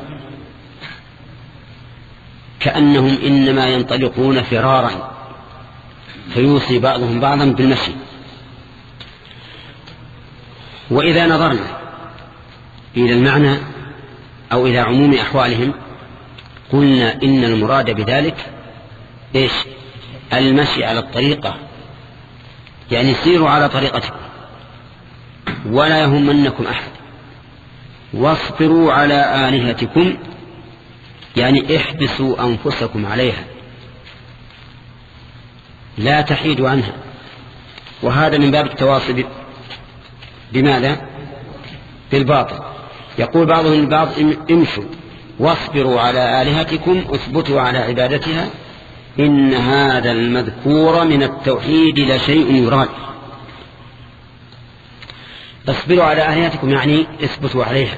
كأنهم إنما ينطلقون فرارا فيوصي بعضهم بعضا بالمشي. وإذا نظرنا إلى المعنى أو إلى عموم أحوالهم قلنا إن المراد بذلك إيش؟ المشي على الطريقة، يعني سيروا على طريقتكم ولا يهمنكم أحد، واصبروا على آلهتكم، يعني احبسوا أنفسكم عليها لا تحيدوا عنها. وهذا من باب التواصي بماذا؟ بالباطل. يقول بعضهم البعض امشوا واصبروا على آلهتكم اثبتوا على عبادتها إن هذا المذكور من التوحيد لشيء يراد. اصبروا على آلهتكم يعني اثبتوا عليها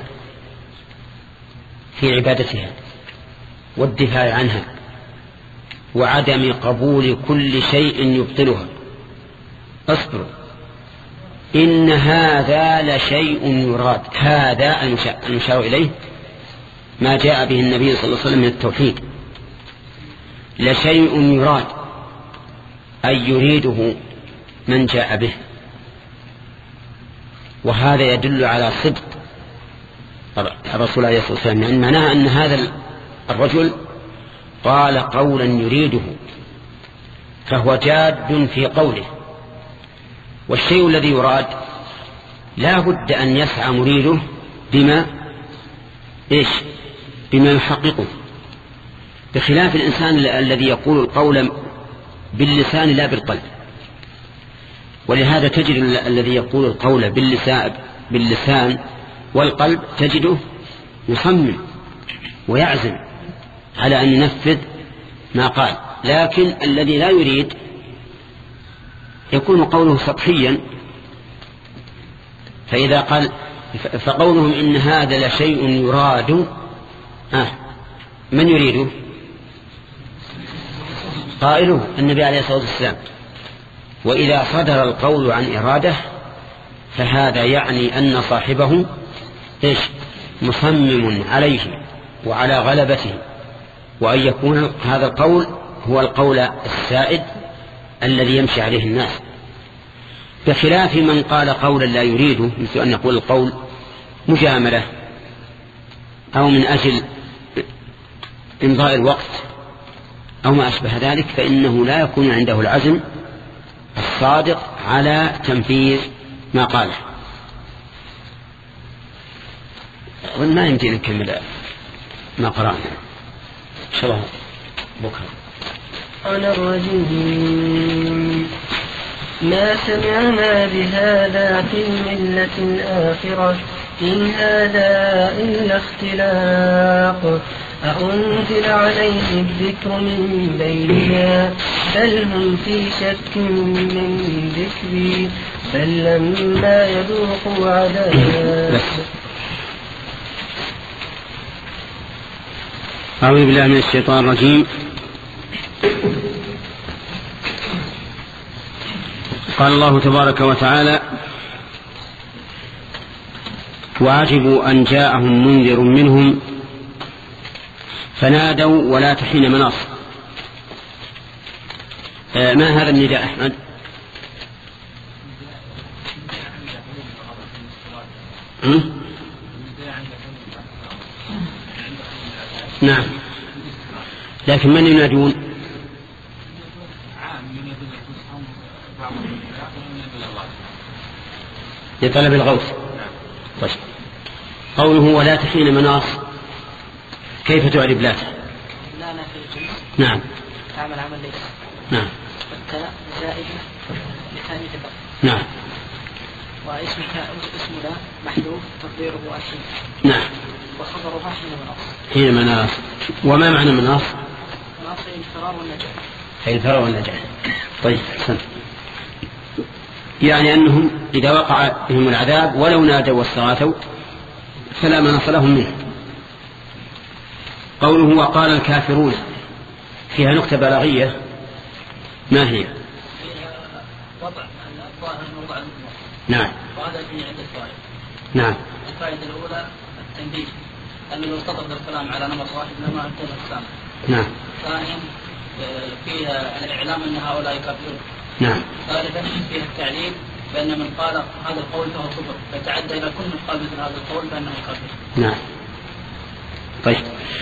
في عبادتها والدفاع عنها وعدم قبول كل شيء يبطلها. اصبروا إن هذا لشيء يراد. هذا المشار إليه ما جاء به النبي صلى الله عليه وسلم من التوحيد، لشيء يراد أي يريده من جاء به. وهذا يدل على صدق الرسول عليه الصلاة والسلام، يعني معناها أن هذا الرجل قال قولا يريده فهو جاد في قوله. والشيء الذي يراد لا بد أن يسعى مريده بما إيش؟ بما يحققه، بخلاف الإنسان الذي يقول القول باللسان لا بالقلب. ولهذا تجد الذي يقول القول باللسان, باللسان والقلب تجده يصمم ويعزم على أن ينفذ ما قال، لكن الذي لا يريد يكون قوله سطحيا. فإذا قال فقولهم إن هذا لشيء يراد، آه من يريده؟ قائله النبي عليه الصلاة والسلام. وإذا صدر القول عن إرادة فهذا يعني أن صاحبه إيش؟ مصمم عليه وعلى غلبته، وأن يكون هذا القول هو القول السائد الذي يمشي عليه الناس، بخلاف من قال قولا لا يريده، مثل أن يقول القول مجاملة أو من أجل إمضاء الوقت أو ما أشبه ذلك، فإنه لا يكون عنده العزم الصادق على تنفيذ ما قاله. ما يمكن نكمل ما قرأنا إن شاء الله بكرة. على الرجيم ما سمعنا بهذا في الملة الآخرة إن هذا إلا اختلاق أأنزل عليه الذكر من بيننا بل هم في شك من ذكري بل لما يذوقوا عذاب. أعوذ بالله من الشيطان الرجيم. قال الله تبارك وتعالى وعجبوا أن جاءهم منذر منهم فنادوا ولا تحين مناص. آه ما هذا النداء أحمد؟ نعم، لكن من ينادون؟ لطلب الغوث. طيب قوله ولا تحين مناص كيف تعرب لا؟ لا نافية. نعم. تعمل عمل ليس. نعم. والتاء زائدة لثاني تبقى. نعم. واسم اسم لا محذوف تقديره الحين. نعم. وخبرها حين مناص. حين مناص. وما معنى مناص؟ مناص الفرار والنجاة. أي الفرار والنجاة. طيب حسن. يعني أنهم إذا وقع بهم العذاب ولو نادوا واستغاثوا فلا مناص لهم منه. قوله وقال الكافرون فيها نكتة بلاغية، ما هي؟ وضع الأطفال الموضع المطلق. نعم. وهذا في عدة فوائد. نعم. الفائدة الأولى التنبيه أنه لو استطرد الكلام على نمط واحد لما أنتهى الكلام. نعم. ثانيا فيها الإعلام أن هؤلاء كافرون. نعم. ثالثا فيها التعليل بأن من قال هذا القول فهو كفر، فتعدى إلى كل من قال مثل هذا القول فإنه كافر. نعم. طيب،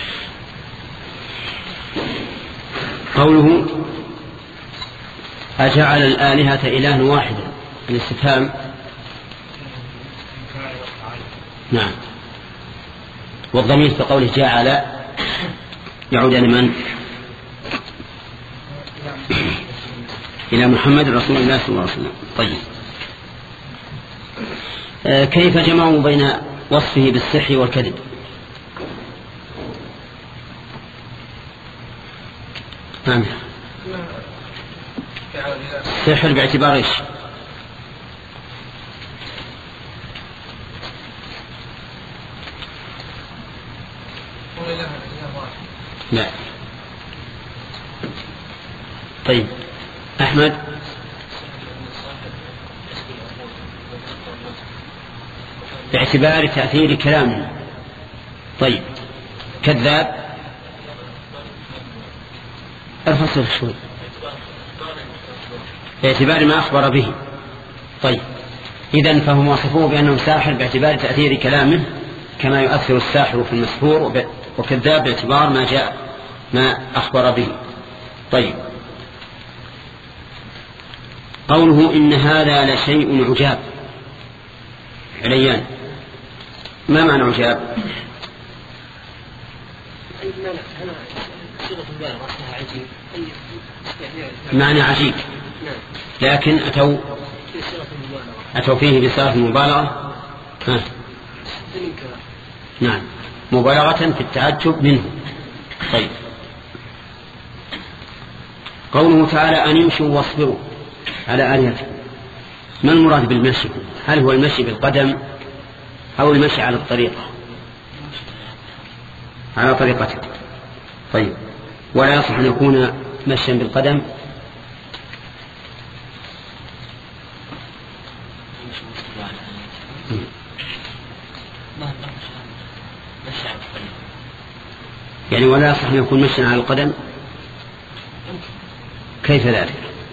قوله أجعل الآلهة إلها واحدا، الاستفهام نعم، والضمير في قوله جعل يعود إلى من؟ إلى محمد رسول الله صلى الله عليه وسلم. طيب، آه كيف جمعوا بين وصفه بالسحر والكذب؟ نعم. السحر باعتبار ايش؟ لا. طيب أحمد، باعتبار تأثير كلامه. طيب كذاب، ارفصل شوي، باعتبار ما أخبر به. طيب إذن فهم وصفوه بأنه ساحر باعتبار تأثير كلامه كما يؤثر الساحر في المسحور، وكذاب باعتبار ما جاء ما أخبر به. طيب، قوله إن هذا لشيء عجاب، عليان، ما معنى عجاب؟ معنى عجيب، لكن أتوا أتوا فيه بصيغة المبالغة. ها. نعم، مبالغة في التعجب منه. طيب، قوله تعالى أن يمشوا واصبروا على آلهتهم، ما المراد بالمشي؟ هل هو المشي بالقدم أو المشي على الطريقة؟ على طريقته. طيب، ولا يصح أن يكون مشيا بالقدم؟ يعني ولا يصح أن يكون مشيا على القدم؟ كيف ذلك؟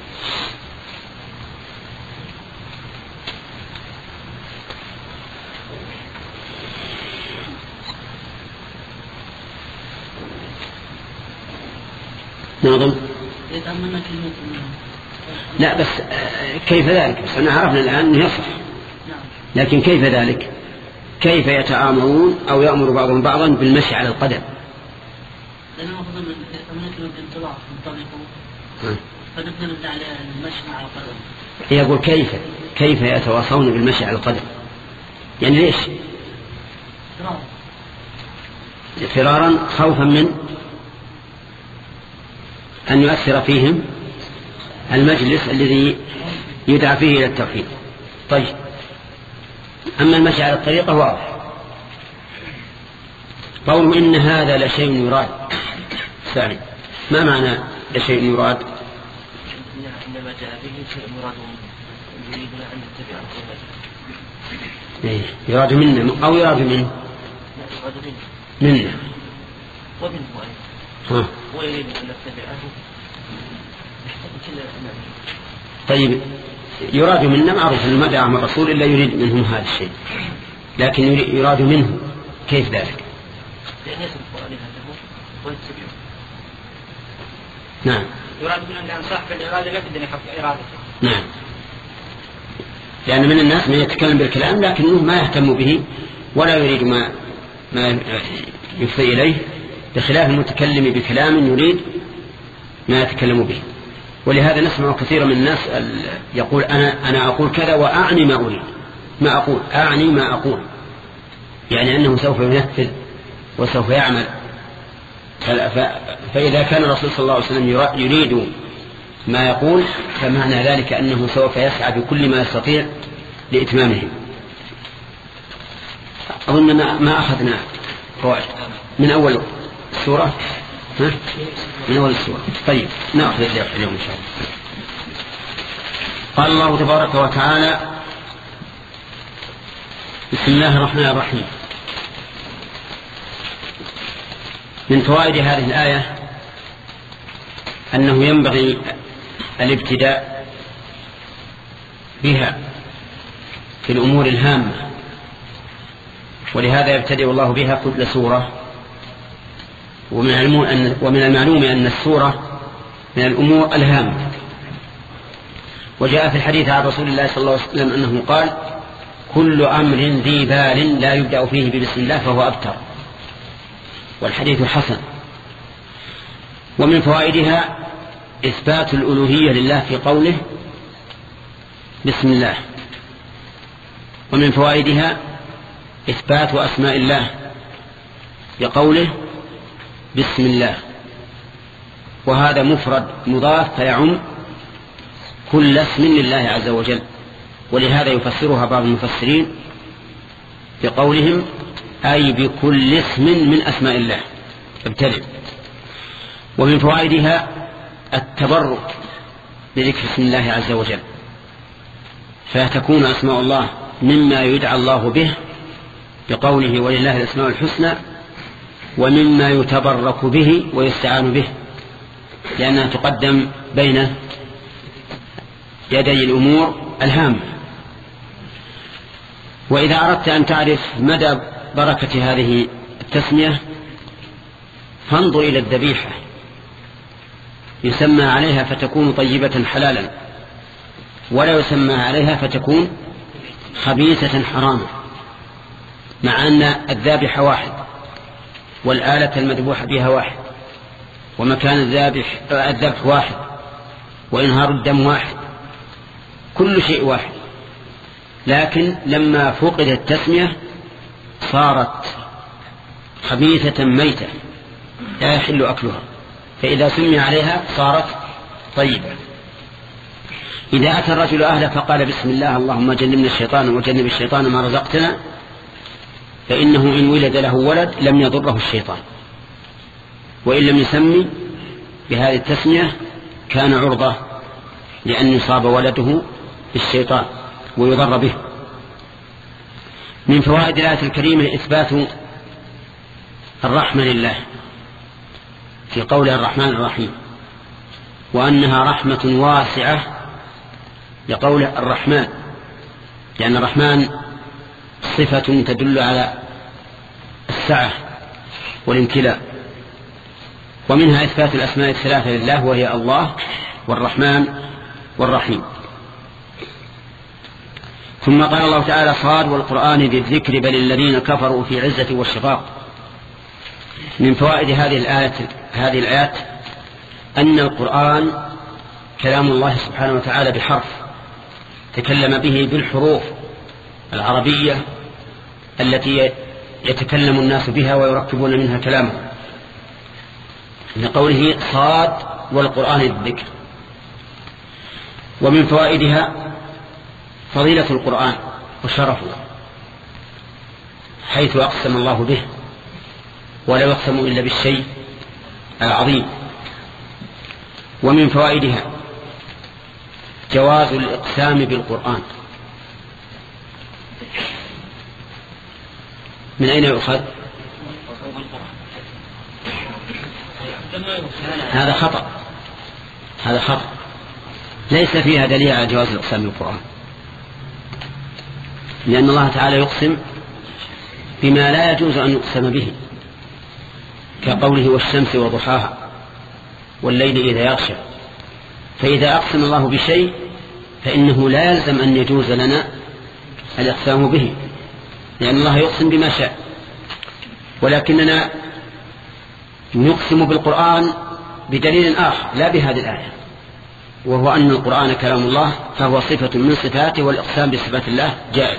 ناظم؟ لا بس كيف ذلك؟ بس أنا عرفنا الآن أنه يصح، لكن كيف ذلك؟ كيف يتآمرون أو يأمر بعضهم بعضا بالمشي على القدم؟ لأنه أفضل من الانطلاق ينطلقوا فنبدأ نبدأ على المشي على القدم. يقول كيف كيف يتواصون بالمشي على القدم؟ يعني ليش؟ فرارا خوفا من أن يؤثر فيهم المجلس الذي يدعى فيه إلى التوحيد. طيب، أما المشي على الطريقة واضح. قوله إن هذا لشيء يراد، سالم، ما معنى لشيء يراد؟ إنما جاء به شيء مراد يريدون أن نتبع إيه، يراد منا أو يراد منه؟ يراد منه منا ومنه أيضا، ويريد أن نتبعه. طيب، يراد منا معروف أن ما دعا من الرسول إلا يريد منهم هذا الشيء، لكن يراد منه كيف ذلك؟ لأن يسبق آلهته ويتبعه. نعم، يراد منه أن صاحب الإرادة لا بد أن يحقق إرادته. نعم، لأن من الناس من يتكلم بالكلام لكنه ما يهتم به ولا يريد ما ما يفضي إليه، بخلاف المتكلم بكلام يريد ما يتكلم به. ولهذا نسمع كثيرا من الناس يقول أنا أنا أقول كذا وأعني ما أريد، ما أقول أعني ما أقول، يعني أنه سوف ينفذ وسوف يعمل. فإذا كان الرسول صلى الله عليه وسلم يريد ما يقول فمعنى ذلك أنه سوف يسعى بكل ما يستطيع لإتمامه. أظن ما أخذنا قواعد من أول السورة، ها؟ من أول السورة. طيب، نأخذ اليوم إن شاء الله. قال الله تبارك وتعالى: بسم الله الرحمن الرحيم. من فوائد هذه الآية أنه ينبغي الابتداء بها في الأمور الهامة، ولهذا يبتدئ الله بها كل سورة. ومن المعلوم أن السورة من الأمور الهامة. وجاء في الحديث عن رسول الله صلى الله عليه وسلم أنه قال: كل أمر ذي بال لا يبدأ فيه ببسم الله فهو أبتر. والحديث حسن. ومن فوائدها إثبات الألوهية لله في قوله بسم الله. ومن فوائدها إثبات أسماء الله بقوله بسم الله، وهذا مفرد مضاف فيعم كل اسم لله عز وجل، ولهذا يفسرها بعض المفسرين بقولهم أي بكل اسم من أسماء الله ابتدئ. ومن فوائدها التبرك بذكر اسم الله عز وجل، فتكون أسماء الله مما يدعى الله به بقوله ولله الأسماء الحسنى، ومما يتبرك به ويستعان به، لأنها تقدم بين يدي الأمور الهامة. وإذا أردت أن تعرف مدى بركة هذه التسمية فانظر إلى الذبيحة، يسمى عليها فتكون طيبة حلالا، ولا يسمى عليها فتكون خبيثة حراما، مع أن الذابح واحد والآلة المذبوحة بها واحد ومكان الذابح الذبح واحد وإنهار الدم واحد، كل شيء واحد، لكن لما فقدت التسمية صارت خبيثة ميتة لا يحل أكلها، فإذا سمي عليها صارت طيبة. إذا أتى الرجل أهله فقال بسم الله اللهم جنبنا الشيطان وجنب الشيطان ما رزقتنا، فإنه إن ولد له ولد لم يضره الشيطان، وإن لم يسمي بهذه التسمية كان عرضة لأن يصاب ولده بالشيطان ويضر به. من فوائد الآية الكريمة إثبات الرحمة لله في قوله الرحمن الرحيم، وأنها رحمة واسعة لقوله الرحمن، لأن الرحمن صفة تدل على السعة والامتلاء. ومنها إثبات الأسماء الثلاثة لله، وهي الله والرحمن والرحيم. ثم قال الله تعالى صاد والقرآن ذي الذكر بل الذين كفروا في عزة والشقاق. من فوائد هذه الآية هذه الآيات أن القرآن كلام الله سبحانه وتعالى بحرف تكلم به بالحروف العربية التي يتكلم الناس بها ويركبون منها كلامه، لقوله صاد والقرآن ذي الذكر. ومن فوائدها فضيلة القرآن وشرفه، حيث أقسم الله به ولا يقسم إلا بالشيء العظيم. ومن فوائدها جواز الإقسام بالقرآن. من أين يؤخذ؟ هذا خطأ، هذا خطأ، ليس فيها دليل على جواز الإقسام بالقرآن، لأن الله تعالى يقسم بما لا يجوز أن يقسم به، كقوله والشمس وضحاها والليل إذا يغشى. فإذا أقسم الله بشيء فإنه لا يلزم أن يجوز لنا الإقسام به، لأن الله يقسم بما شاء. ولكننا نقسم بالقرآن بدليل آخر لا بهذه الآية، وهو أن القرآن كلام الله فهو صفة من صفاته، والإقسام بصفات الله جائز.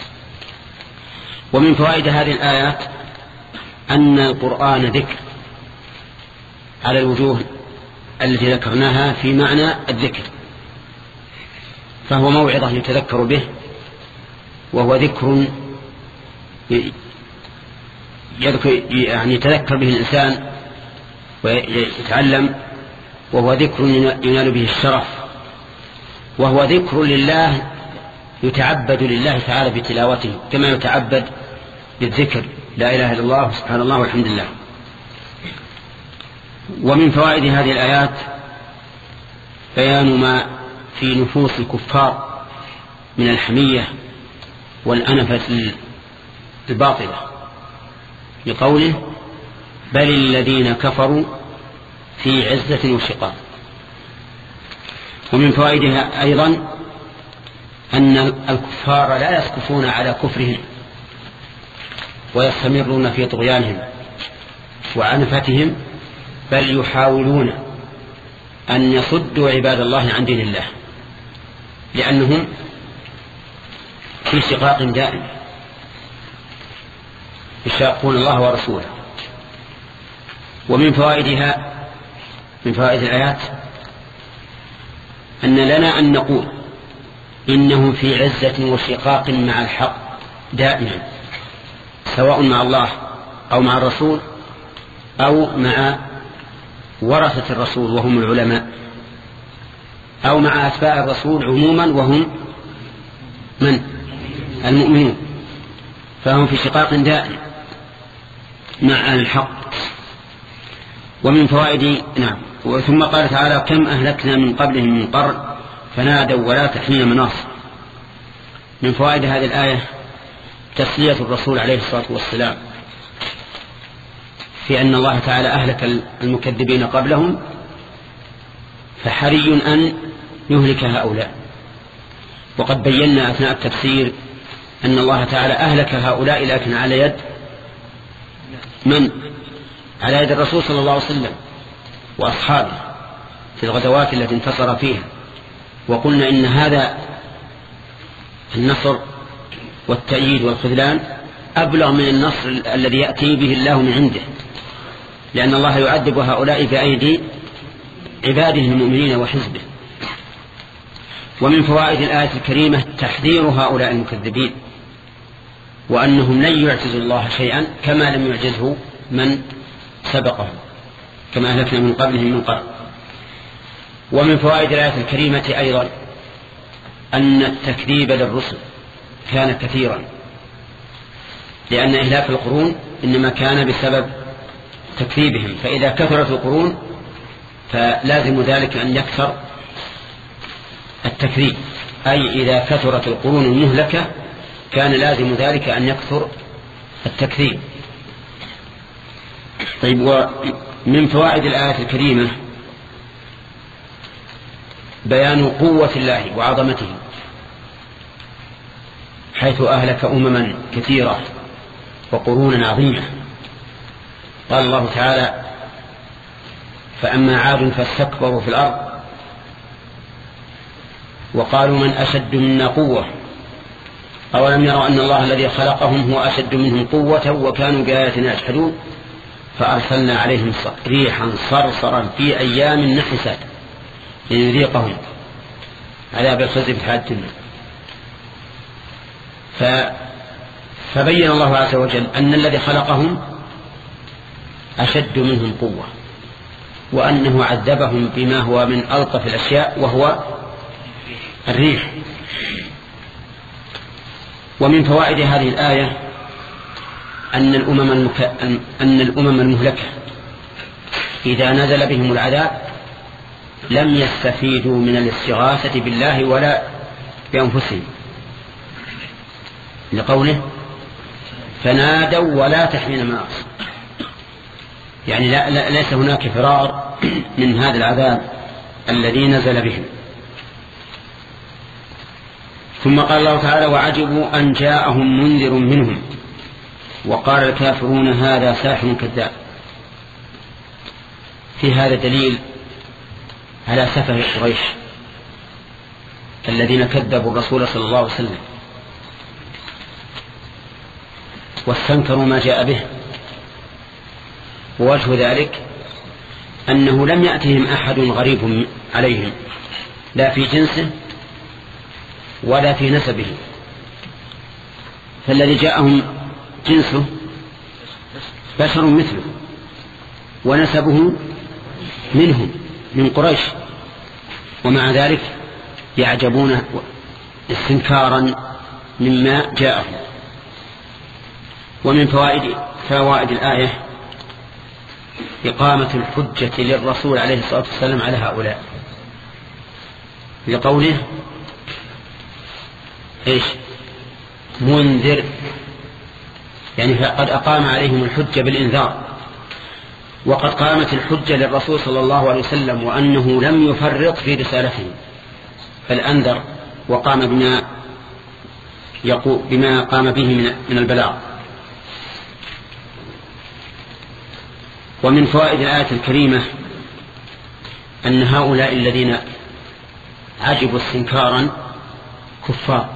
ومن فوائد هذه الآيات أن القرآن ذكر على الوجوه التي ذكرناها في معنى الذكر، فهو موعظة يتذكر به، وهو ذكر يعني يتذكر به الإنسان ويتعلم، وهو ذكر ينال به الشرف، وهو ذكر لله يتعبد لله تعالى بتلاوته كما يتعبد بالذكر لا إله إلا الله سبحان الله والحمد لله. ومن فوائد هذه الآيات بيان ما في نفوس الكفار من الحمية والأنفة الباطلة، لقوله بل الذين كفروا في عزة وشقاق. ومن فوائدها أيضا أن الكفار لا يسكفون على كفرهم ويستمرون في طغيانهم وعنفتهم، بل يحاولون أن يصدوا عباد الله عن دين الله، لأنهم في شقاق دائم يشاقون الله ورسوله. ومن فوائدها من فوائد الآيات أن لنا أن نقول إنه في عزة وشقاق مع الحق دائما، سواء مع الله أو مع الرسول أو مع ورثة الرسول وهم العلماء، أو مع أتباع الرسول عموما وهم من المؤمنون، فهم في شقاق دائم مع الحق. ومن فوائد نعم ثم قال تعالى كم أهلكنا من قبلهم من قرن فنادوا ولا تحين مناص. من فوائد هذه الآية تسلية الرسول عليه الصلاة والسلام في أن الله تعالى أهلك المكذبين قبلهم، فحري أن يهلك هؤلاء. وقد بينا أثناء التفسير أن الله تعالى أهلك هؤلاء لكن على يد من؟ على يد الرسول صلى الله عليه وسلم وأصحابه في الغزوات التي انتصر فيها. وقلنا إن هذا النصر والتأييد والخذلان أبلغ من النصر الذي يأتي به الله من عنده، لأن الله يعذب هؤلاء بأيدي عباده المؤمنين وحزبه. ومن فوائد الآية الكريمة تحذير هؤلاء المكذبين، وأنهم لن يعجزوا الله شيئا كما لم يعجزه من سبقهم، كما أهلكنا من قبلهم من قرن. ومن فوائد الآية الكريمة أيضا أن التكذيب للرسل كان كثيرا، لأن إهلاك القرون إنما كان بسبب تكذيبهم، فإذا كثرت القرون فلازم ذلك أن يكثر التكذيب، أي إذا كثرت القرون المهلكة كان لازم ذلك أن يكثر التكذيب. طيب، ومن فوائد الآية الكريمة بيان قوة الله وعظمته، حيث أهلك أمما كثيرة وقرونا عظيمة. قال الله تعالى فأما عاد فاستكبروا في الأرض وقالوا من أشد منا قوة أولم يروا أن الله الذي خلقهم هو أشد منهم قوة وكانوا بآياتنا يجحدون فأرسلنا عليهم ريحا صرصرا في أيام نحسات لنذيقهم عذاب الخزي في الحياة الدنيا. فبين الله عز وجل أن الذي خلقهم أشد منهم قوة، وأنه عذبهم بما هو من ألطف الأشياء وهو الريح. ومن فوائد هذه الآية أن الأمم, المك... أن الأمم المهلكة إذا نزل بهم العذاب لم يستفيدوا من الاستغاثة بالله ولا بأنفسهم، لقوله فنادوا ولا تحين مناص، يعني لا لا ليس هناك فرار من هذا العذاب الذي نزل بهم. ثم قال الله تعالى وعجبوا أن جاءهم منذر منهم وقال الكافرون هذا ساحر كذاب. في هذا دليل على سفه قريش الذين كذبوا الرسول صلى الله عليه وسلم واستنكروا ما جاء به. ووجه ذلك أنه لم يأتهم أحد غريب عليهم لا في جنسه ولا في نسبه، فالذي جاءهم جنسه بشر مثله ونسبه منهم من قريش، ومع ذلك يعجبون استنكارا مما جاءهم. ومن فوائد فوائد الآية إقامة الحجة للرسول عليه الصلاة والسلام على هؤلاء، لقوله إيش منذر، يعني فقد أقام عليهم الحجة بالإنذار، وقد قامت الحجة للرسول صلى الله عليه وسلم وأنه لم يفرط في رسالته، فالأنذر وقام بما, بما قام به من البلاغ. ومن فوائد الآية الكريمة أن هؤلاء الذين عجبوا استنكارا كفار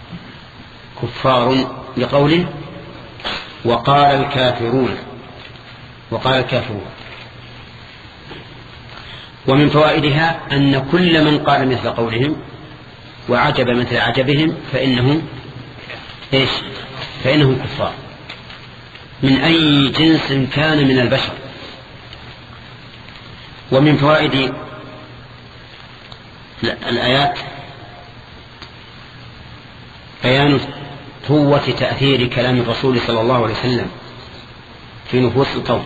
كفار لقوله وقال الكافرون وقال الكافرون. ومن فوائدها أن كل من قال مثل قولهم وعجب مثل عجبهم فإنهم إيش؟ فإنهم كفار من أي جنس كان من البشر. ومن فوائد الآيات بيان قوة تأثير كلام الرسول صلى الله عليه وسلم في نفوس القوم،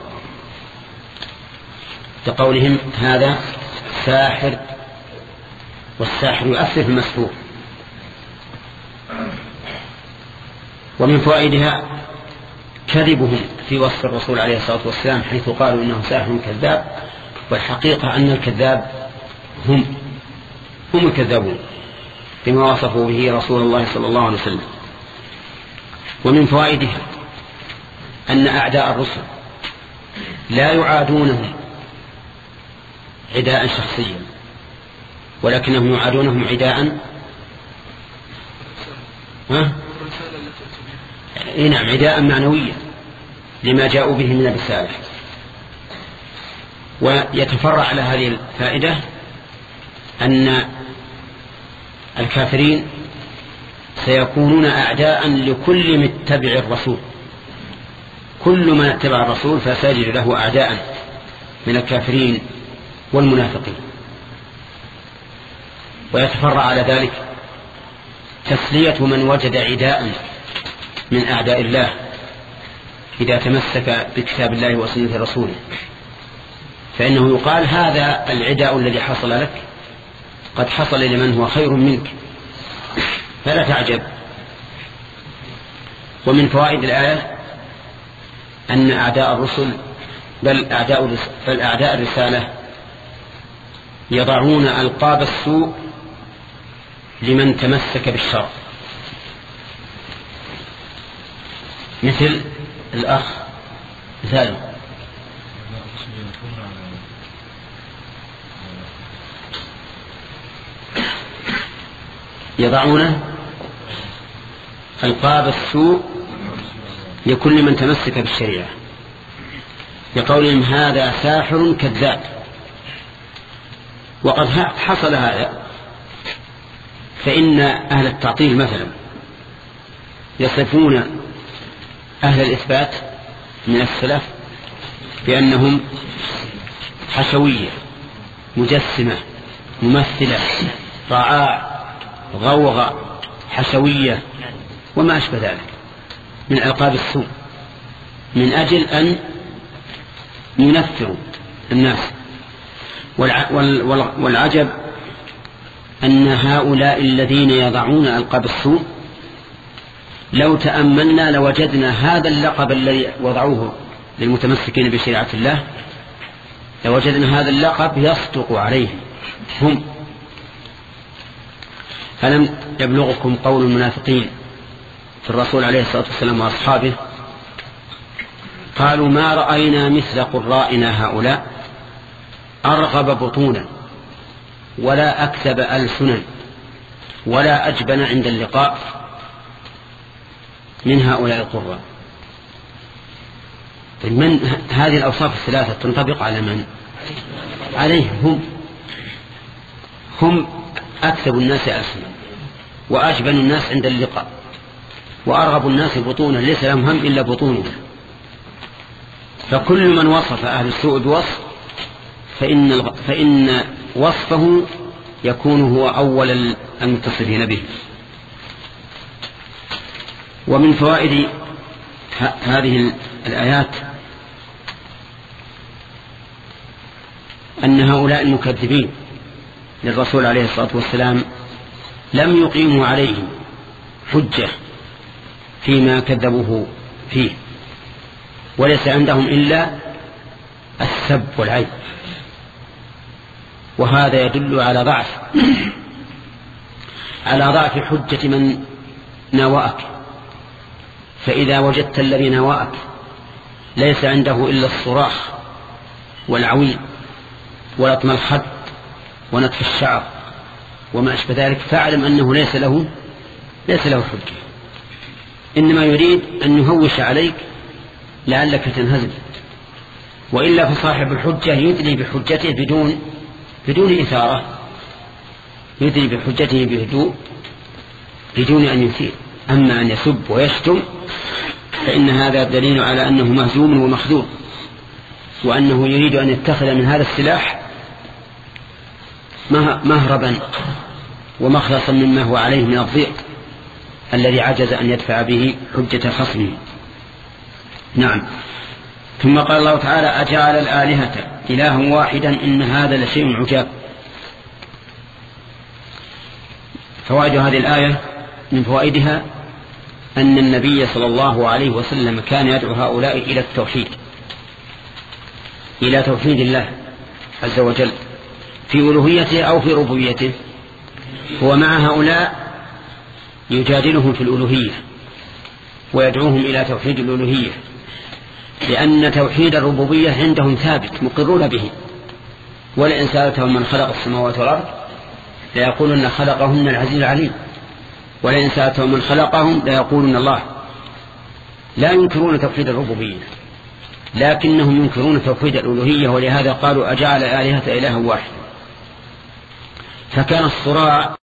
كقولهم هذا ساحر، والساحر يؤثر في المسحور. ومن فوائدها كذبهم في وصف الرسول عليه الصلاة والسلام حيث قالوا إنه ساحر كذاب، والحقيقة أن الكذاب هم هم الكذابون بما وصفوا به رسول الله صلى الله عليه وسلم. ومن فوائدها أن أعداء الرسل لا يعادونهم عداء شخصيا، ولكنهم يعادونهم عداء ها؟ إيه نعم، عداء معنويا لما جاءوا به من الرسالة. ويتفرع على هذه الفائدة أن الكافرين سيكونون أعداء لكل متبع الرسول، كل من اتبع الرسول فسيجد له أعداء من الكافرين والمنافقين. ويتفرع على ذلك تسلية من وجد عداء من أعداء الله إذا تمسك بكتاب الله وسنة رسوله، فإنه يقال هذا العداء الذي حصل لك قد حصل لمن هو خير منك، فلا تعجب. ومن فوائد الآية أن أعداء الرسل بل أعداء, بل أعداء الرسالة يضعون ألقاب السوء لمن تمسك بالشر، مثل الأخ مثاله يضعون ألقاب السوء لكل من تمسك بالشريعة بقولهم هذا ساحر كذاب. وقد حصل هذا، فإن أهل التعطيل مثلا يصفون أهل الإثبات من السلف بأنهم حشوية مجسمة ممثلة رعاع غوغة حشوية وما أشبه ذلك من ألقاب السوء، من أجل أن ينفروا الناس. والعجب أن هؤلاء الذين يضعون ألقاب السوء لو تأملنا لوجدنا هذا اللقب الذي وضعوه للمتمسكين بشريعة الله، لوجدنا هذا اللقب يصدق عليهم هم. ألم يبلغكم قول المنافقين في الرسول عليه الصلاة والسلام وأصحابه قالوا ما رأينا مثل قرائنا هؤلاء أرغب بطونا ولا أكذب ألسنا ولا أجبن عند اللقاء من هؤلاء القراء. من هذه الأوصاف الثلاثة تنطبق على من؟ عليهم هم. هم أكذب الناس ألسنا وأجبن الناس عند اللقاء وأرغب الناس بطونا ليس لهم هم إلا بطوننا. فكل من وصف أهل السوء بوصف فإن, فإن وصفه يكون هو أول المتصفين به. ومن فوائد هذه الآيات أن هؤلاء المكذبين للرسول عليه الصلاة والسلام لم يقيموا عليهم حجة فيما كذبوه فيه، وليس عندهم إلا السب والعيب. وهذا يدل على ضعف على ضعف حجة من ناوأك. فإذا وجدت الذي ناوأك ليس عنده إلا الصراخ والعويل ولطم الخد ونتف الشعر وما أشبه ذلك، فاعلم أنه ليس له ليس له حجة، إنما يريد أن يهوش عليك لعلك تنهزم. وإلا فصاحب الحجة يدلي بحجته بدون بدون إثارة، يدلي بحجته بهدوء بدون أن يثير. أما أن يسب ويشتم فإن هذا دليل على أنه مهزوم ومخذول، وأنه يريد أن يتخذ من هذا السلاح مهربا ومخلصا مما هو عليه من الضيق الذي عجز أن يدفع به حجة خصمه. نعم. ثم قال الله تعالى: أجعل الآلهة إلها واحدا إن هذا لشيء عجاب. فوائد هذه الآية: من فوائدها أن النبي صلى الله عليه وسلم كان يدعو هؤلاء إلى التوحيد، إلى توحيد الله عز وجل في ألوهيته أو في ربوبيته. هو مع هؤلاء يجادلهم في الألوهية ويدعوهم إلى توحيد الألوهية، لأن توحيد الربوبية عندهم ثابت مقرون به. ولئن سألتهم من خلق السماوات والأرض ليقولن خلقهن العزيز العليم، ولئن سألتهم من خلقهم ليقولن الله. لا ينكرون توحيد الربوبية لكنهم ينكرون توحيد الألوهية، ولهذا قالوا: أجعل الآلهة إلها واحد. فكان الصراع